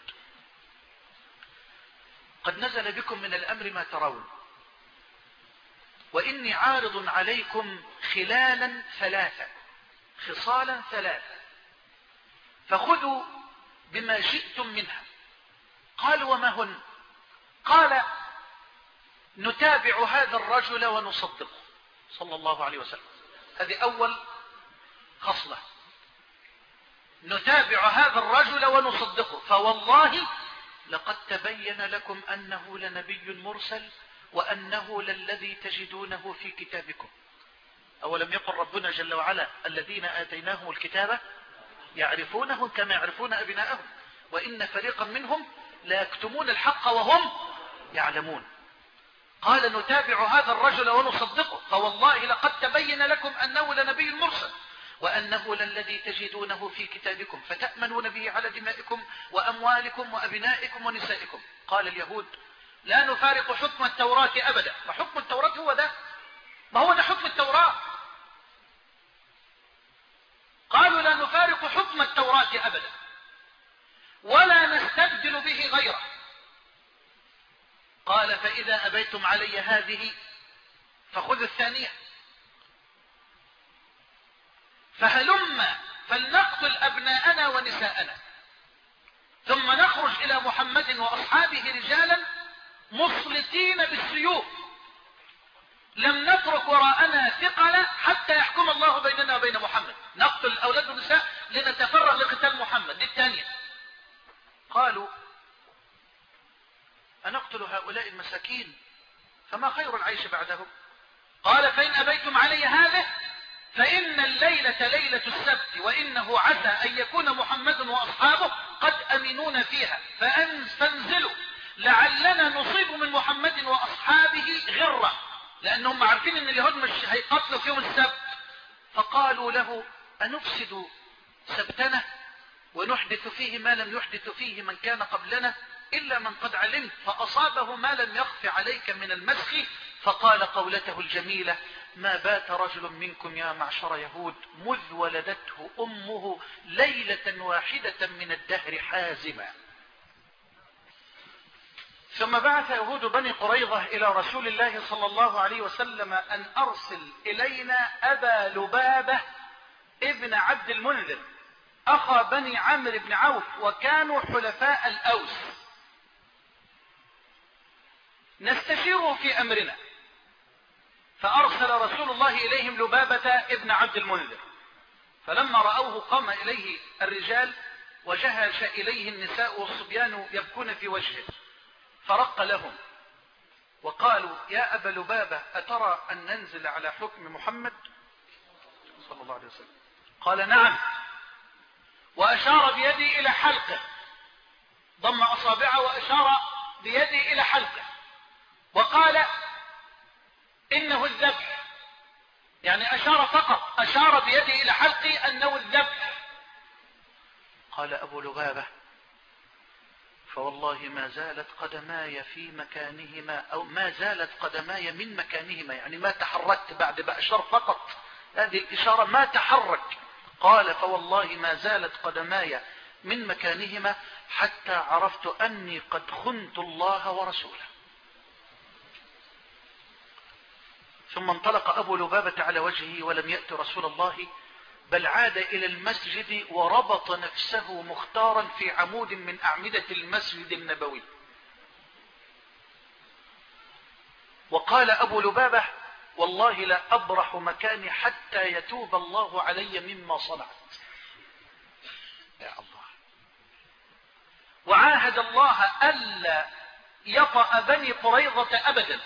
قد نزل بكم من الأمر ما ترون وإني عارض عليكم خلالا ثلاثة خصالا ثلاثة فخذوا بما شئتم منها. قال وما هن؟ قال نتابع هذا الرجل ونصدقه صلى الله عليه وسلم. هذه أول خصلة. نتابع هذا الرجل ونصدقه فوالله لقد تبين لكم أنه لنبي مرسل وأنه للذي تجدونه في كتابكم. أولم يقل ربنا جل وعلا الذين آتيناهم الكتاب يعرفونه كما يعرفون أبناءهم وإن فريقا منهم لا يكتمون الحق وهم يعلمون. قال نتابع هذا الرجل ونصدقه فوالله لقد تبين لكم أنه لنبي مرسل وأنه للذي تجدونه في كتابكم فتأمنون به على دمائكم وأموالكم وأبنائكم ونسائكم. قال اليهود لا نفارق حكم التوراة أبدا. وحكم التوراة هو ده. ما هو ده حكم التوراة. قالوا لا نفارق حكم التوراة أبدا ولا نستبدل به غيره. قال فإذا أبيتم علي هذه فخذوا الثانية فهلم فلنقتل أبناءنا ونساءنا ثم نخرج إلى محمد وأصحابه رجالا مصلتين بالسيوف لم نترك وراءنا ثقلا حتى يحكم الله بيننا وبين محمد. نقتل الأولاد والنساء لنتفرغ لقتال محمد. دي الثانية. قالوا أنقتل هؤلاء المساكين فما خير العيش بعدهم؟ قال فإن أبيتم علي هذا فإن الليلة ليلة السبت وإنه عسى أن يكون محمد وأصحابه قد أمنون فيها فانزلوا لعلنا نصيب من محمد وأصحابه غرة لأنهم عارفين أن اليهود مش هيقتلوا في يوم السبت. فقالوا له أنفسد سبتنا ونحدث فيه ما لم يحدث فيه من كان قبلنا إلا من قد علمت فأصابه ما لم يخف عليك من المسخ. فقال قولته الجميلة ما بات رجل منكم يا معشر يهود مذ ولدته أمه ليلة واحدة من الدهر حازما. ثم بعث يهود بني قريظة إلى رسول الله صلى الله عليه وسلم أن أرسل إلينا أبا لبابة ابن عبد المنذر أخا بني عمرو بن عوف وكانوا حلفاء الأوس نستشيره في أمرنا. فأرسل رسول الله إليهم لبابة ابن عبد المنذر فلما رأوه قام إليه الرجال وجهش إليه النساء والصبيان يبكون في وجهه فرق لهم وقالوا يا أبا لبابة أترى أن ننزل على حكم محمد صلى الله عليه وسلم؟ قال نعم. وأشار بيدي إلى حلقه ضم أصابعه وأشار بيدي إلى حلقه وقال إنه الذبح. يعني أشار فقط أشار بيدي إلى حلقي أنه الذبح. قال أبو لبابة فوالله ما زالت قدماي في مكانهما، أو ما زالت قدماي من مكانهما، يعني ما تحركت بعد بأشار فقط، هذه الإشارة ما تحرك. قال فوالله ما زالت قدماي من مكانهما حتى عرفت أني قد خنت الله ورسوله. ثم انطلق أبو لبابة على وجهه ولم يأت رسول الله، بل عاد إلى المسجد وربط نفسه مختارا في عمود من أعمدة المسجد النبوي. وقال أبو لبابة والله لا أبرح مكاني حتى يتوب الله علي مما صنعت. يا الله. وعاهد الله ألا يطأ بني قريظة أبدا،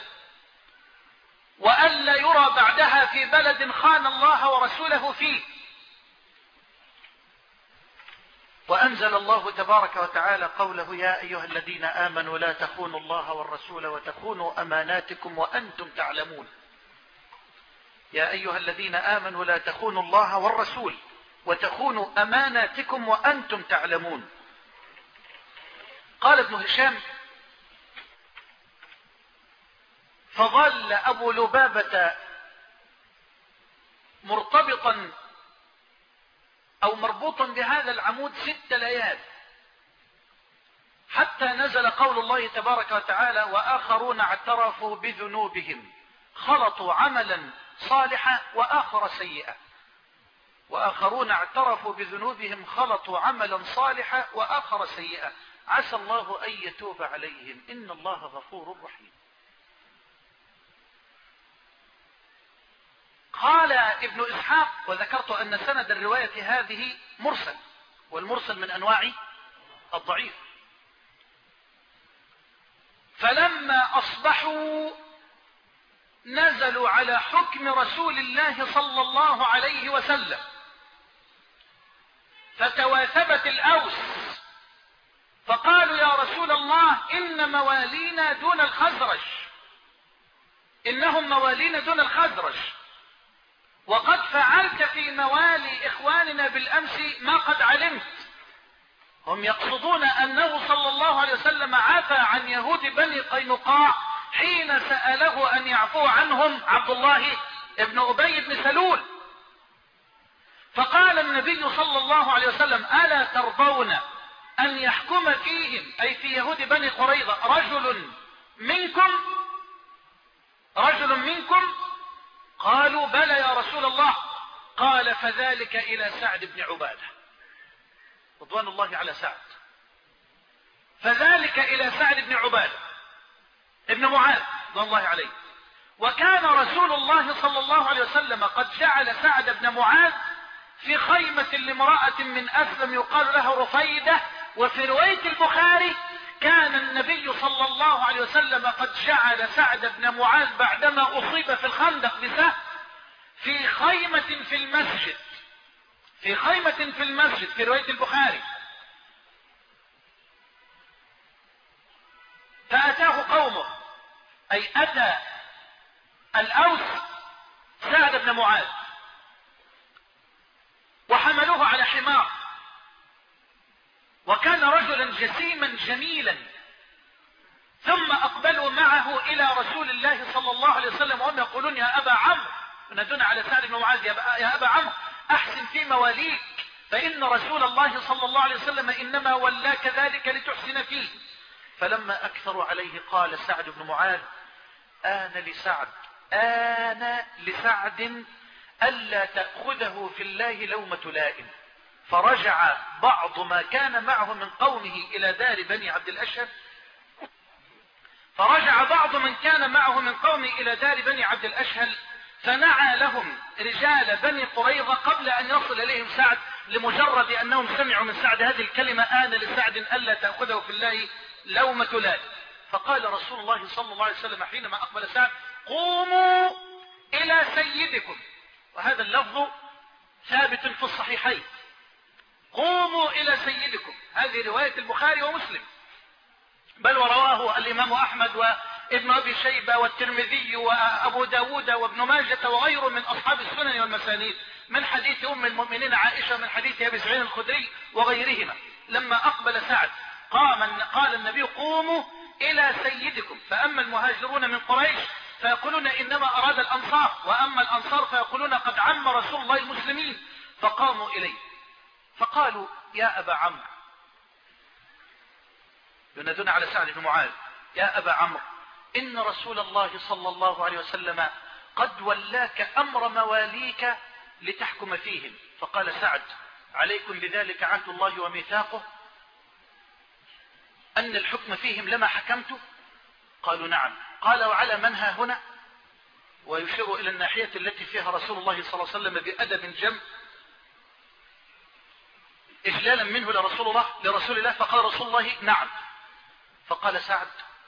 وألا يرى بعدها في بلد خان الله ورسوله فيه. وأنزل الله تبارك وتعالى قوله يا أيها الذين آمنوا لا تخونوا الله والرسول وتخونوا أماناتكم وأنتم تعلمون. يا أيها الذين آمنوا لا تخونوا الله والرسول وتخونوا أماناتكم وأنتم تعلمون. قال ابن هشام فظل أبو لبابة مرتبطا أو مربوطا بهذا العمود ست ليال حتى نزل قول الله تبارك وتعالى وآخرون اعترفوا بذنوبهم خلطوا عملا صالحا وآخر سيئا. وآخرون اعترفوا بذنوبهم خلطوا عملا صالحا وآخر سيئا عسى الله أن يتوب عليهم إن الله غفور رحيم. قال ابن إسحاق وذكرت أن سند الرواية هذه مرسل، والمرسل من أنواع الضعيف. فلما أصبحوا نزلوا على حكم رسول الله صلى الله عليه وسلم، فتواثبت الأوس فقالوا يا رسول الله إن موالينا دون الخزرج، إنهم موالين دون الخزرج، وقد فعلت في موالي إخواننا بالأمس ما قد علمت. هم يقصدون أنه صلى الله عليه وسلم عفى عن يهود بني قينقاع حين سأله أن يعفو عنهم عبد الله ابن أبي بن سلول. فقال النبي صلى الله عليه وسلم ألا ترضون أن يحكم فيهم أي في يهود بني قريظة رجل منكم رجل منكم قالوا بلى يا رسول الله. قال فذلك إلى سعد بن عبادة رضوان الله على سعد، فذلك إلى سعد بن عبادة ابن معاذ رضوان الله عليه. وكان رسول الله صلى الله عليه وسلم قد جعل سعد بن معاذ في خيمة لامرأة من أسلم يقال لها رفيدة. وفي رواية البخاري كان النبي صلى الله عليه وسلم قد جعل سعد بن معاذ بعدما أصيب في الخندق بسهم في خيمة في المسجد في خيمة في المسجد في رواية البخاري. فأتاه قومه أي أتى الأوس سعد بن معاذ وحملوه على حمار، وكان رجلا جسيما جميلا. ثم أقبلوا معه إلى رسول الله صلى الله عليه وسلم وهم يقولون يا أبا عمرو، ينادون على سعد بن معاذ يا أبا عمرو أحسن في مواليك فإن رسول الله صلى الله عليه وسلم إنما ولاك ذلك لتحسن فيه. فلما أكثروا عليه قال سعد بن معاذ آن لسعد آن لسعد ألا تأخذه في الله لومة لائم. فرجع بعض ما كان معه من قومه إلى دار بني عبد الأشهل فرجع بعض من كان معه من قومه إلى دار بني عبد الأشهل فنعى لهم رجال بني قريظة قبل أن يصل إليهم سعد، لمجرد أنهم سمعوا من سعد هذه الكلمة آن لسعد ألا تأخذه في الله لومة لائم. فقال رسول الله صلى الله عليه وسلم حينما أقبل سعد قوموا إلى سيدكم، وهذا اللفظ ثابت في الصحيحين، قوموا إلى سيدكم. هذه رواية البخاري ومسلم، بل ورواه الإمام أحمد وابن أبي شيبة والترمذي وأبو داود وابن ماجة وغيره من أصحاب السنن والمسانيد من حديث أم المؤمنين عائشة ومن حديث أبي سعيد الخدري وغيرهما. لما أقبل سعد قام قال النبي قوموا إلى سيدكم، فأما المهاجرون من قريش فيقولون إنما أراد الأنصار، وأما الأنصار فيقولون قد عم رسول الله المسلمين، فقاموا إليه فقالوا يا أبا عمرو، ينادون على سعد بن معاذ، يا أبا عمرو إن رسول الله صلى الله عليه وسلم قد ولاك أمر مواليك لتحكم فيهم. فقال سعد عليكم بذلك عهد الله وميثاقه أن الحكم فيهم لما حكمت؟ قالوا نعم. قال وعلى من ها هنا؟ ويشير إلى الناحية التي فيها رسول الله صلى الله عليه وسلم بأدب جم إجلالا منه لرسول الله لرسول الله فقال رسول الله نعم. فقال سعد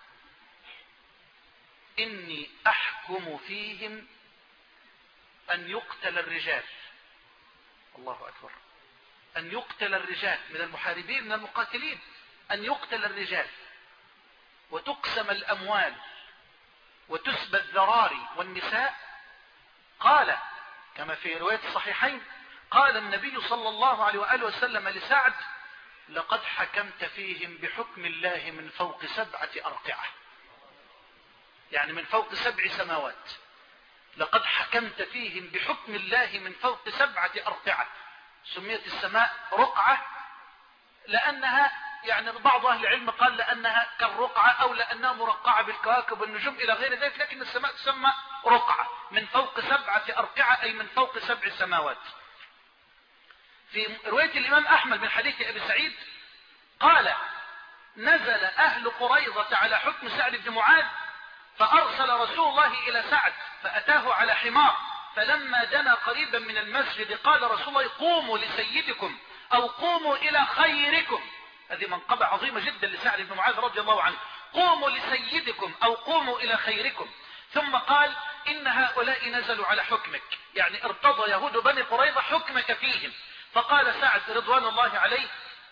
إني أحكم فيهم أن يقتل الرجال، الله أكبر، أن يقتل الرجال من المحاربين من المقاتلين، أن يقتل الرجال وتقسم الأموال وتسبى الذراري والنساء. قال كما في رواية الصحيحين قال النبي صلى الله عليه وآله وسلم لسعد لقد حكمت فيهم بحكم الله من فوق سبعة أرقعة، يعني من فوق سبع سماوات، لقد حكمت فيهم بحكم الله من فوق سبعة أرقعة. سميت السماء رقعة لأنها يعني بعض أهل العلم قال لأنها كالرقعة أو لأنها مرقعة بالكواكب والنجوم إلى غير ذلك، لكن السماء تسمى رقعة من فوق سبعة أرقعة أي من فوق سبع سماوات. في رواية الإمام أحمد من حديث أبي سعيد قال نزل أهل قريظة على حكم سعد بن معاذ فأرسل رسول الله إلى سعد فأتاه على حمار، فلما دنا قريبا من المسجد قال رسول الله قوموا لسيدكم أو قوموا إلى خيركم. هذه منقبة عظيمة جدا لسعد بن معاذ رضي الله عنه، قوموا لسيدكم أو قوموا إلى خيركم. ثم قال إن هؤلاء نزلوا على حكمك، يعني ارتضى يهود بني قريظة حكمك فيهم. فقال سعد رضوان الله عليه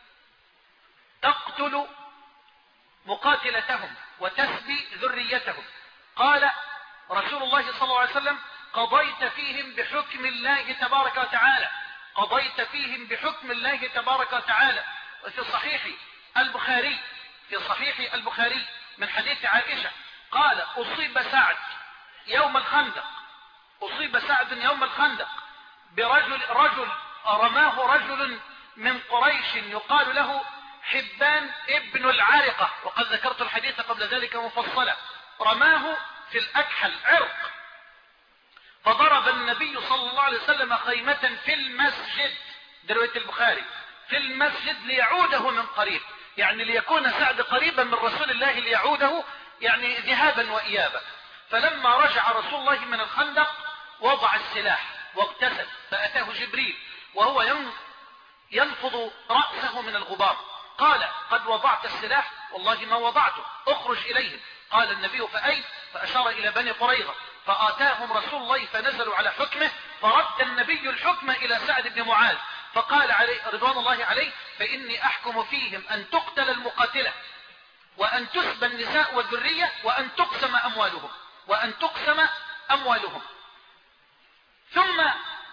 تقتل مقاتلتهم وتسبي ذريتهم. قال رسول الله صلى الله عليه وسلم قضيت فيهم بحكم الله تبارك وتعالى، قضيت فيهم بحكم الله تبارك وتعالى. وفي صحيح البخاري في صحيح البخاري من حديث عائشة قال أصيب سعد يوم الخندق، أصيب سعد يوم الخندق برجل رجل رماه رجل من قريش يقال له حبان ابن العارقة، وقد ذكرت الحديث قبل ذلك مفصلا. رماه في الأكحل عرق، فضرب النبي صلى الله عليه وسلم خيمة في المسجد، رواية البخاري، في المسجد ليعوده من قريب، يعني ليكون سعد قريبا من رسول الله ليعوده يعني ذهابا وإيابا. فلما رجع رسول الله من الخندق وضع السلاح واغتسل، فأتاه جبريل وهو ينفض رأسه من الغبار، قال قد وضعت السلاح؟ والله ما وضعته، اخرج إليهم. قال النبي فأين؟ فأشار إلى بني قريظة، فآتاهم رسول الله فنزلوا على حكمه، فرد النبي الحكم إلى سعد بن معاذ، فقال عليه رضوان الله عليه فإني أحكم فيهم أن تقتل المقاتلة وأن تسبى النساء والذرية وأن تقسم أموالهم وأن تقسم أموالهم. ثم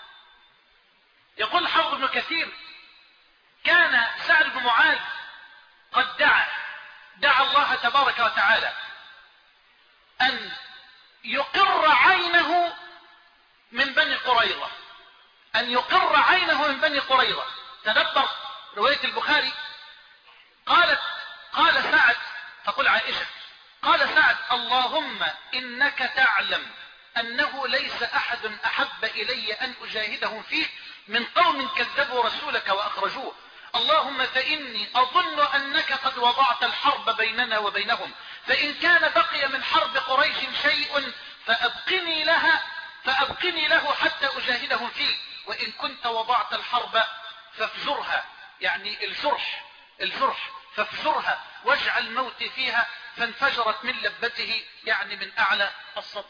يقول حافظ ابن كثير كان سعد بن معاذ قد دعا دعا الله تبارك وتعالى أن يقر عينه من بني قريظة، أن يقر عينه من بني قريظة. تدبر رواية البخاري قالت قال سعد تقول عائشة قال سعد اللهم إنك تعلم أنه ليس أحد أحب إلي أن أجاهدهم فيك من قوم كذبوا رسولك وأخرجوه، اللهم فإني أظن أنك قد وضعت الحرب بيننا وبينهم، فإن كان بقي من حرب قريش شيء فأبقني لها فأبقني له حتى أجاهدهم فيه، وإن كنت وضعت الحرب فافجرها، يعني الجرح الجرح فافجرها واجعل الموت فيها، فانفجرت من لبته يعني من أعلى الصدر.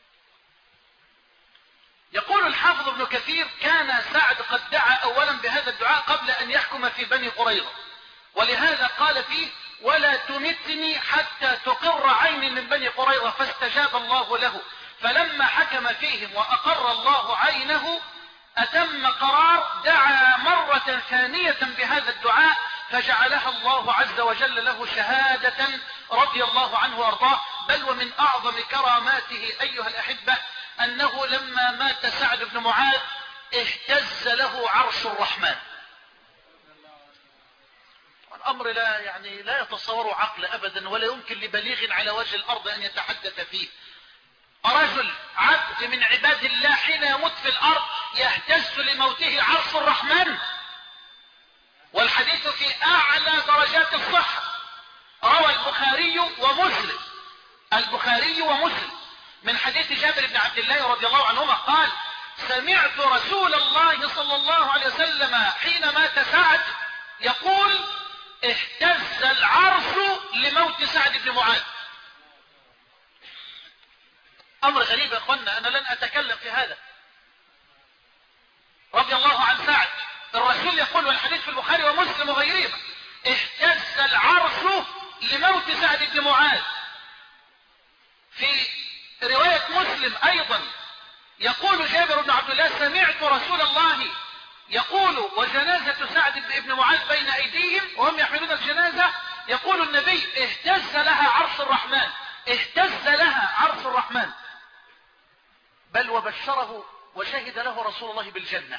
يقول الحافظ ابن كثير كان سعد قد دعا أولا بهذا الدعاء قبل أن يحكم في بني قريظة، ولهذا قال فيه ولا تمتني حتى تقر عيني من بني قريظة، فاستجاب الله له، فلما حكم فيهم وأقر الله عينه أتم قرار، دعا مرة ثانية بهذا الدعاء فجعلها الله عز وجل له شهادة رضي الله عنه وارضاه. بل ومن اعظم كراماته ايها الاحبة انه لما مات سعد بن معاذ اهتز له عرش الرحمن. الامر لا يعني لا يتصور عقل ابدا، ولا يمكن لبليغ على وجه الارض ان يتحدث فيه. رجل عبد من عباد الله حين يموت في الارض يهتز لموته عرش الرحمن، والحديث في اعلى درجات الصحة. روى البخاري ومسلم البخاري ومسلم من حديث جابر بن عبد الله رضي الله عنهما قال: سمعت رسول الله صلى الله عليه وسلم حين مات سعد يقول: اهتز العرش لموت سعد بن معاذ. امر غريب يا اخوانا، انا لن اتكلم في هذا. رضي الله عن سعد، الرسول يقول والحديث في البخاري ومسلم وغيرهما: اهتز العرش لموت سعد بن معاذ. في رواية مسلم ايضا يقول جابر بن عبد الله: سمعت رسول الله يقول وجنازة سعد بن معاذ بين ايديهم وهم يحملون الجنازة، يقول النبي: اهتز لها عرش الرحمن، اهتز لها عرش الرحمن. بل وبشره وشهد له رسول الله بالجنة،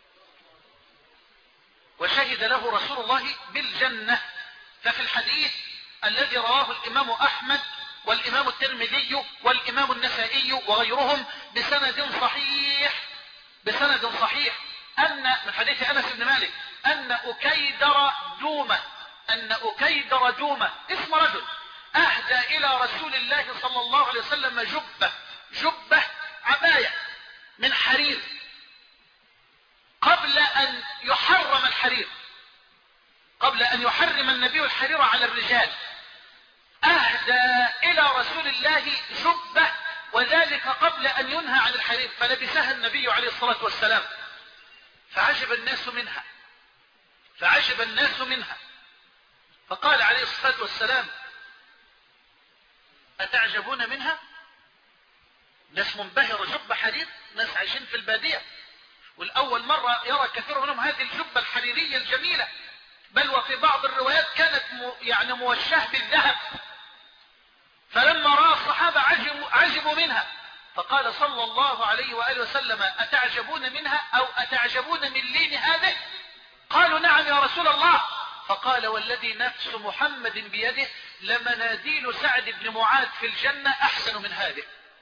وشهد له رسول الله بالجنة. ففي الحديث الذي رواه الامام احمد والامام الترمذي والامام النسائي وغيرهم بسند صحيح بسند صحيح ان من حديث انس بن مالك ان اكيدر دومة ان اكيدر دومة اسم رجل اهدى الى رسول الله صلى الله عليه وسلم جبة جبة عباية من حرير قبل ان يحرم الحرير قبل ان يحرم النبي الحرير على الرجال. اهدى الى رسول الله جبة وذلك قبل ان ينهى عن الحرير، فلبسها النبي عليه الصلاة والسلام. فعجب الناس منها فعجب الناس منها فقال عليه الصلاة والسلام: اتعجبون منها؟ ناس منبهرة، جبة حرير، ناس عايشين في البادية، والاول مرة يرى كثير منهم هذه الجبة الحريرية الجميلة، بل وفي بعض الروايات كانت يعني موشاه بالذهب. فلما رأى الصحابة عجبوا, عجبوا منها، فقال صلى الله عليه وآله وسلم: أتعجبون منها أو أتعجبون من لين هذه؟ قالوا: نعم يا رسول الله. فقال: والذي نفس محمد بيده لمناديل سعد بن معاذ في الجنة أحسن من هذه.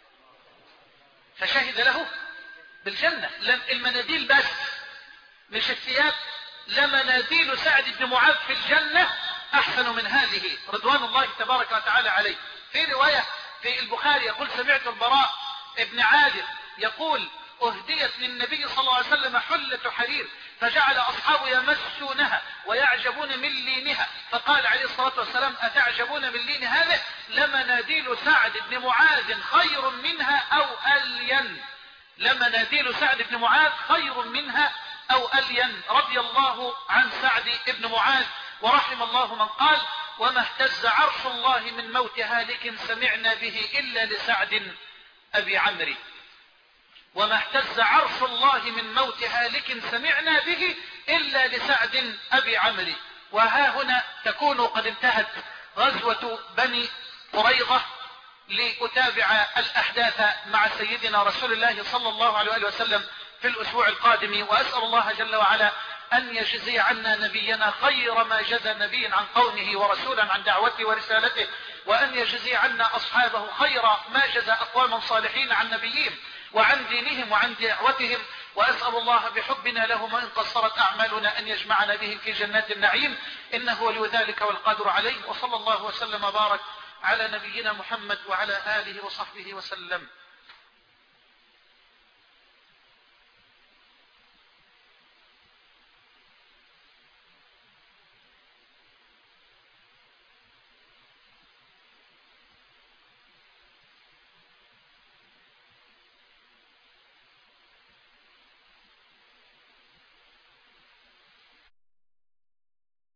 فشهد له بالجنة. المناديل بس مش الثياب، لمناديل سعد بن معاذ في الجنة أحسن من هذه رضوان الله تبارك وتعالى عليه. في رواية في البخاري يقول: سمعت البراء ابن عازب يقول: أهديت للنبي صلى الله عليه وسلم حلة حرير فجعل أصحابه يمسونها ويعجبون من لينها، فقال عليه الصلاة والسلام: أتعجبون من لين هذه؟ لمناديل سعد بن معاذ خير منها أو ألين لمناديل سعد بن معاذ خير منها أو ألين. رضي الله عن سعد بن معاذ، ورحم الله من قال: وما اهتز عرش الله من موت هالك سمعنا به إلا لسعد أبي عمرو. وما اهتز عرش الله من موت هالك سمعنا به إلا لسعد أبي عمرو. وها هنا تكون قد انتهت غزوة بني قريظة، لأتابع الأحداث مع سيدنا رسول الله صلى الله عليه وسلم في الأسبوع القادم. وأسأل الله جل وعلا أن يجزي عنا نبينا خير ما جزى نبي عن قومه ورسولا عن دعوته ورسالته، وأن يجزي عنا أصحابه خير ما جزى أقواما صالحين عن نبيهم وعن دينهم وعن دعوتهم. وأسأل الله بحبنا لهم وإن قصرت أعمالنا أن يجمعنا بهم في جنات النعيم، إنه ولي ذلك والقادر عليه. وصلى الله وسلم وبارك على نبينا محمد وعلى آله وصحبه وسلم.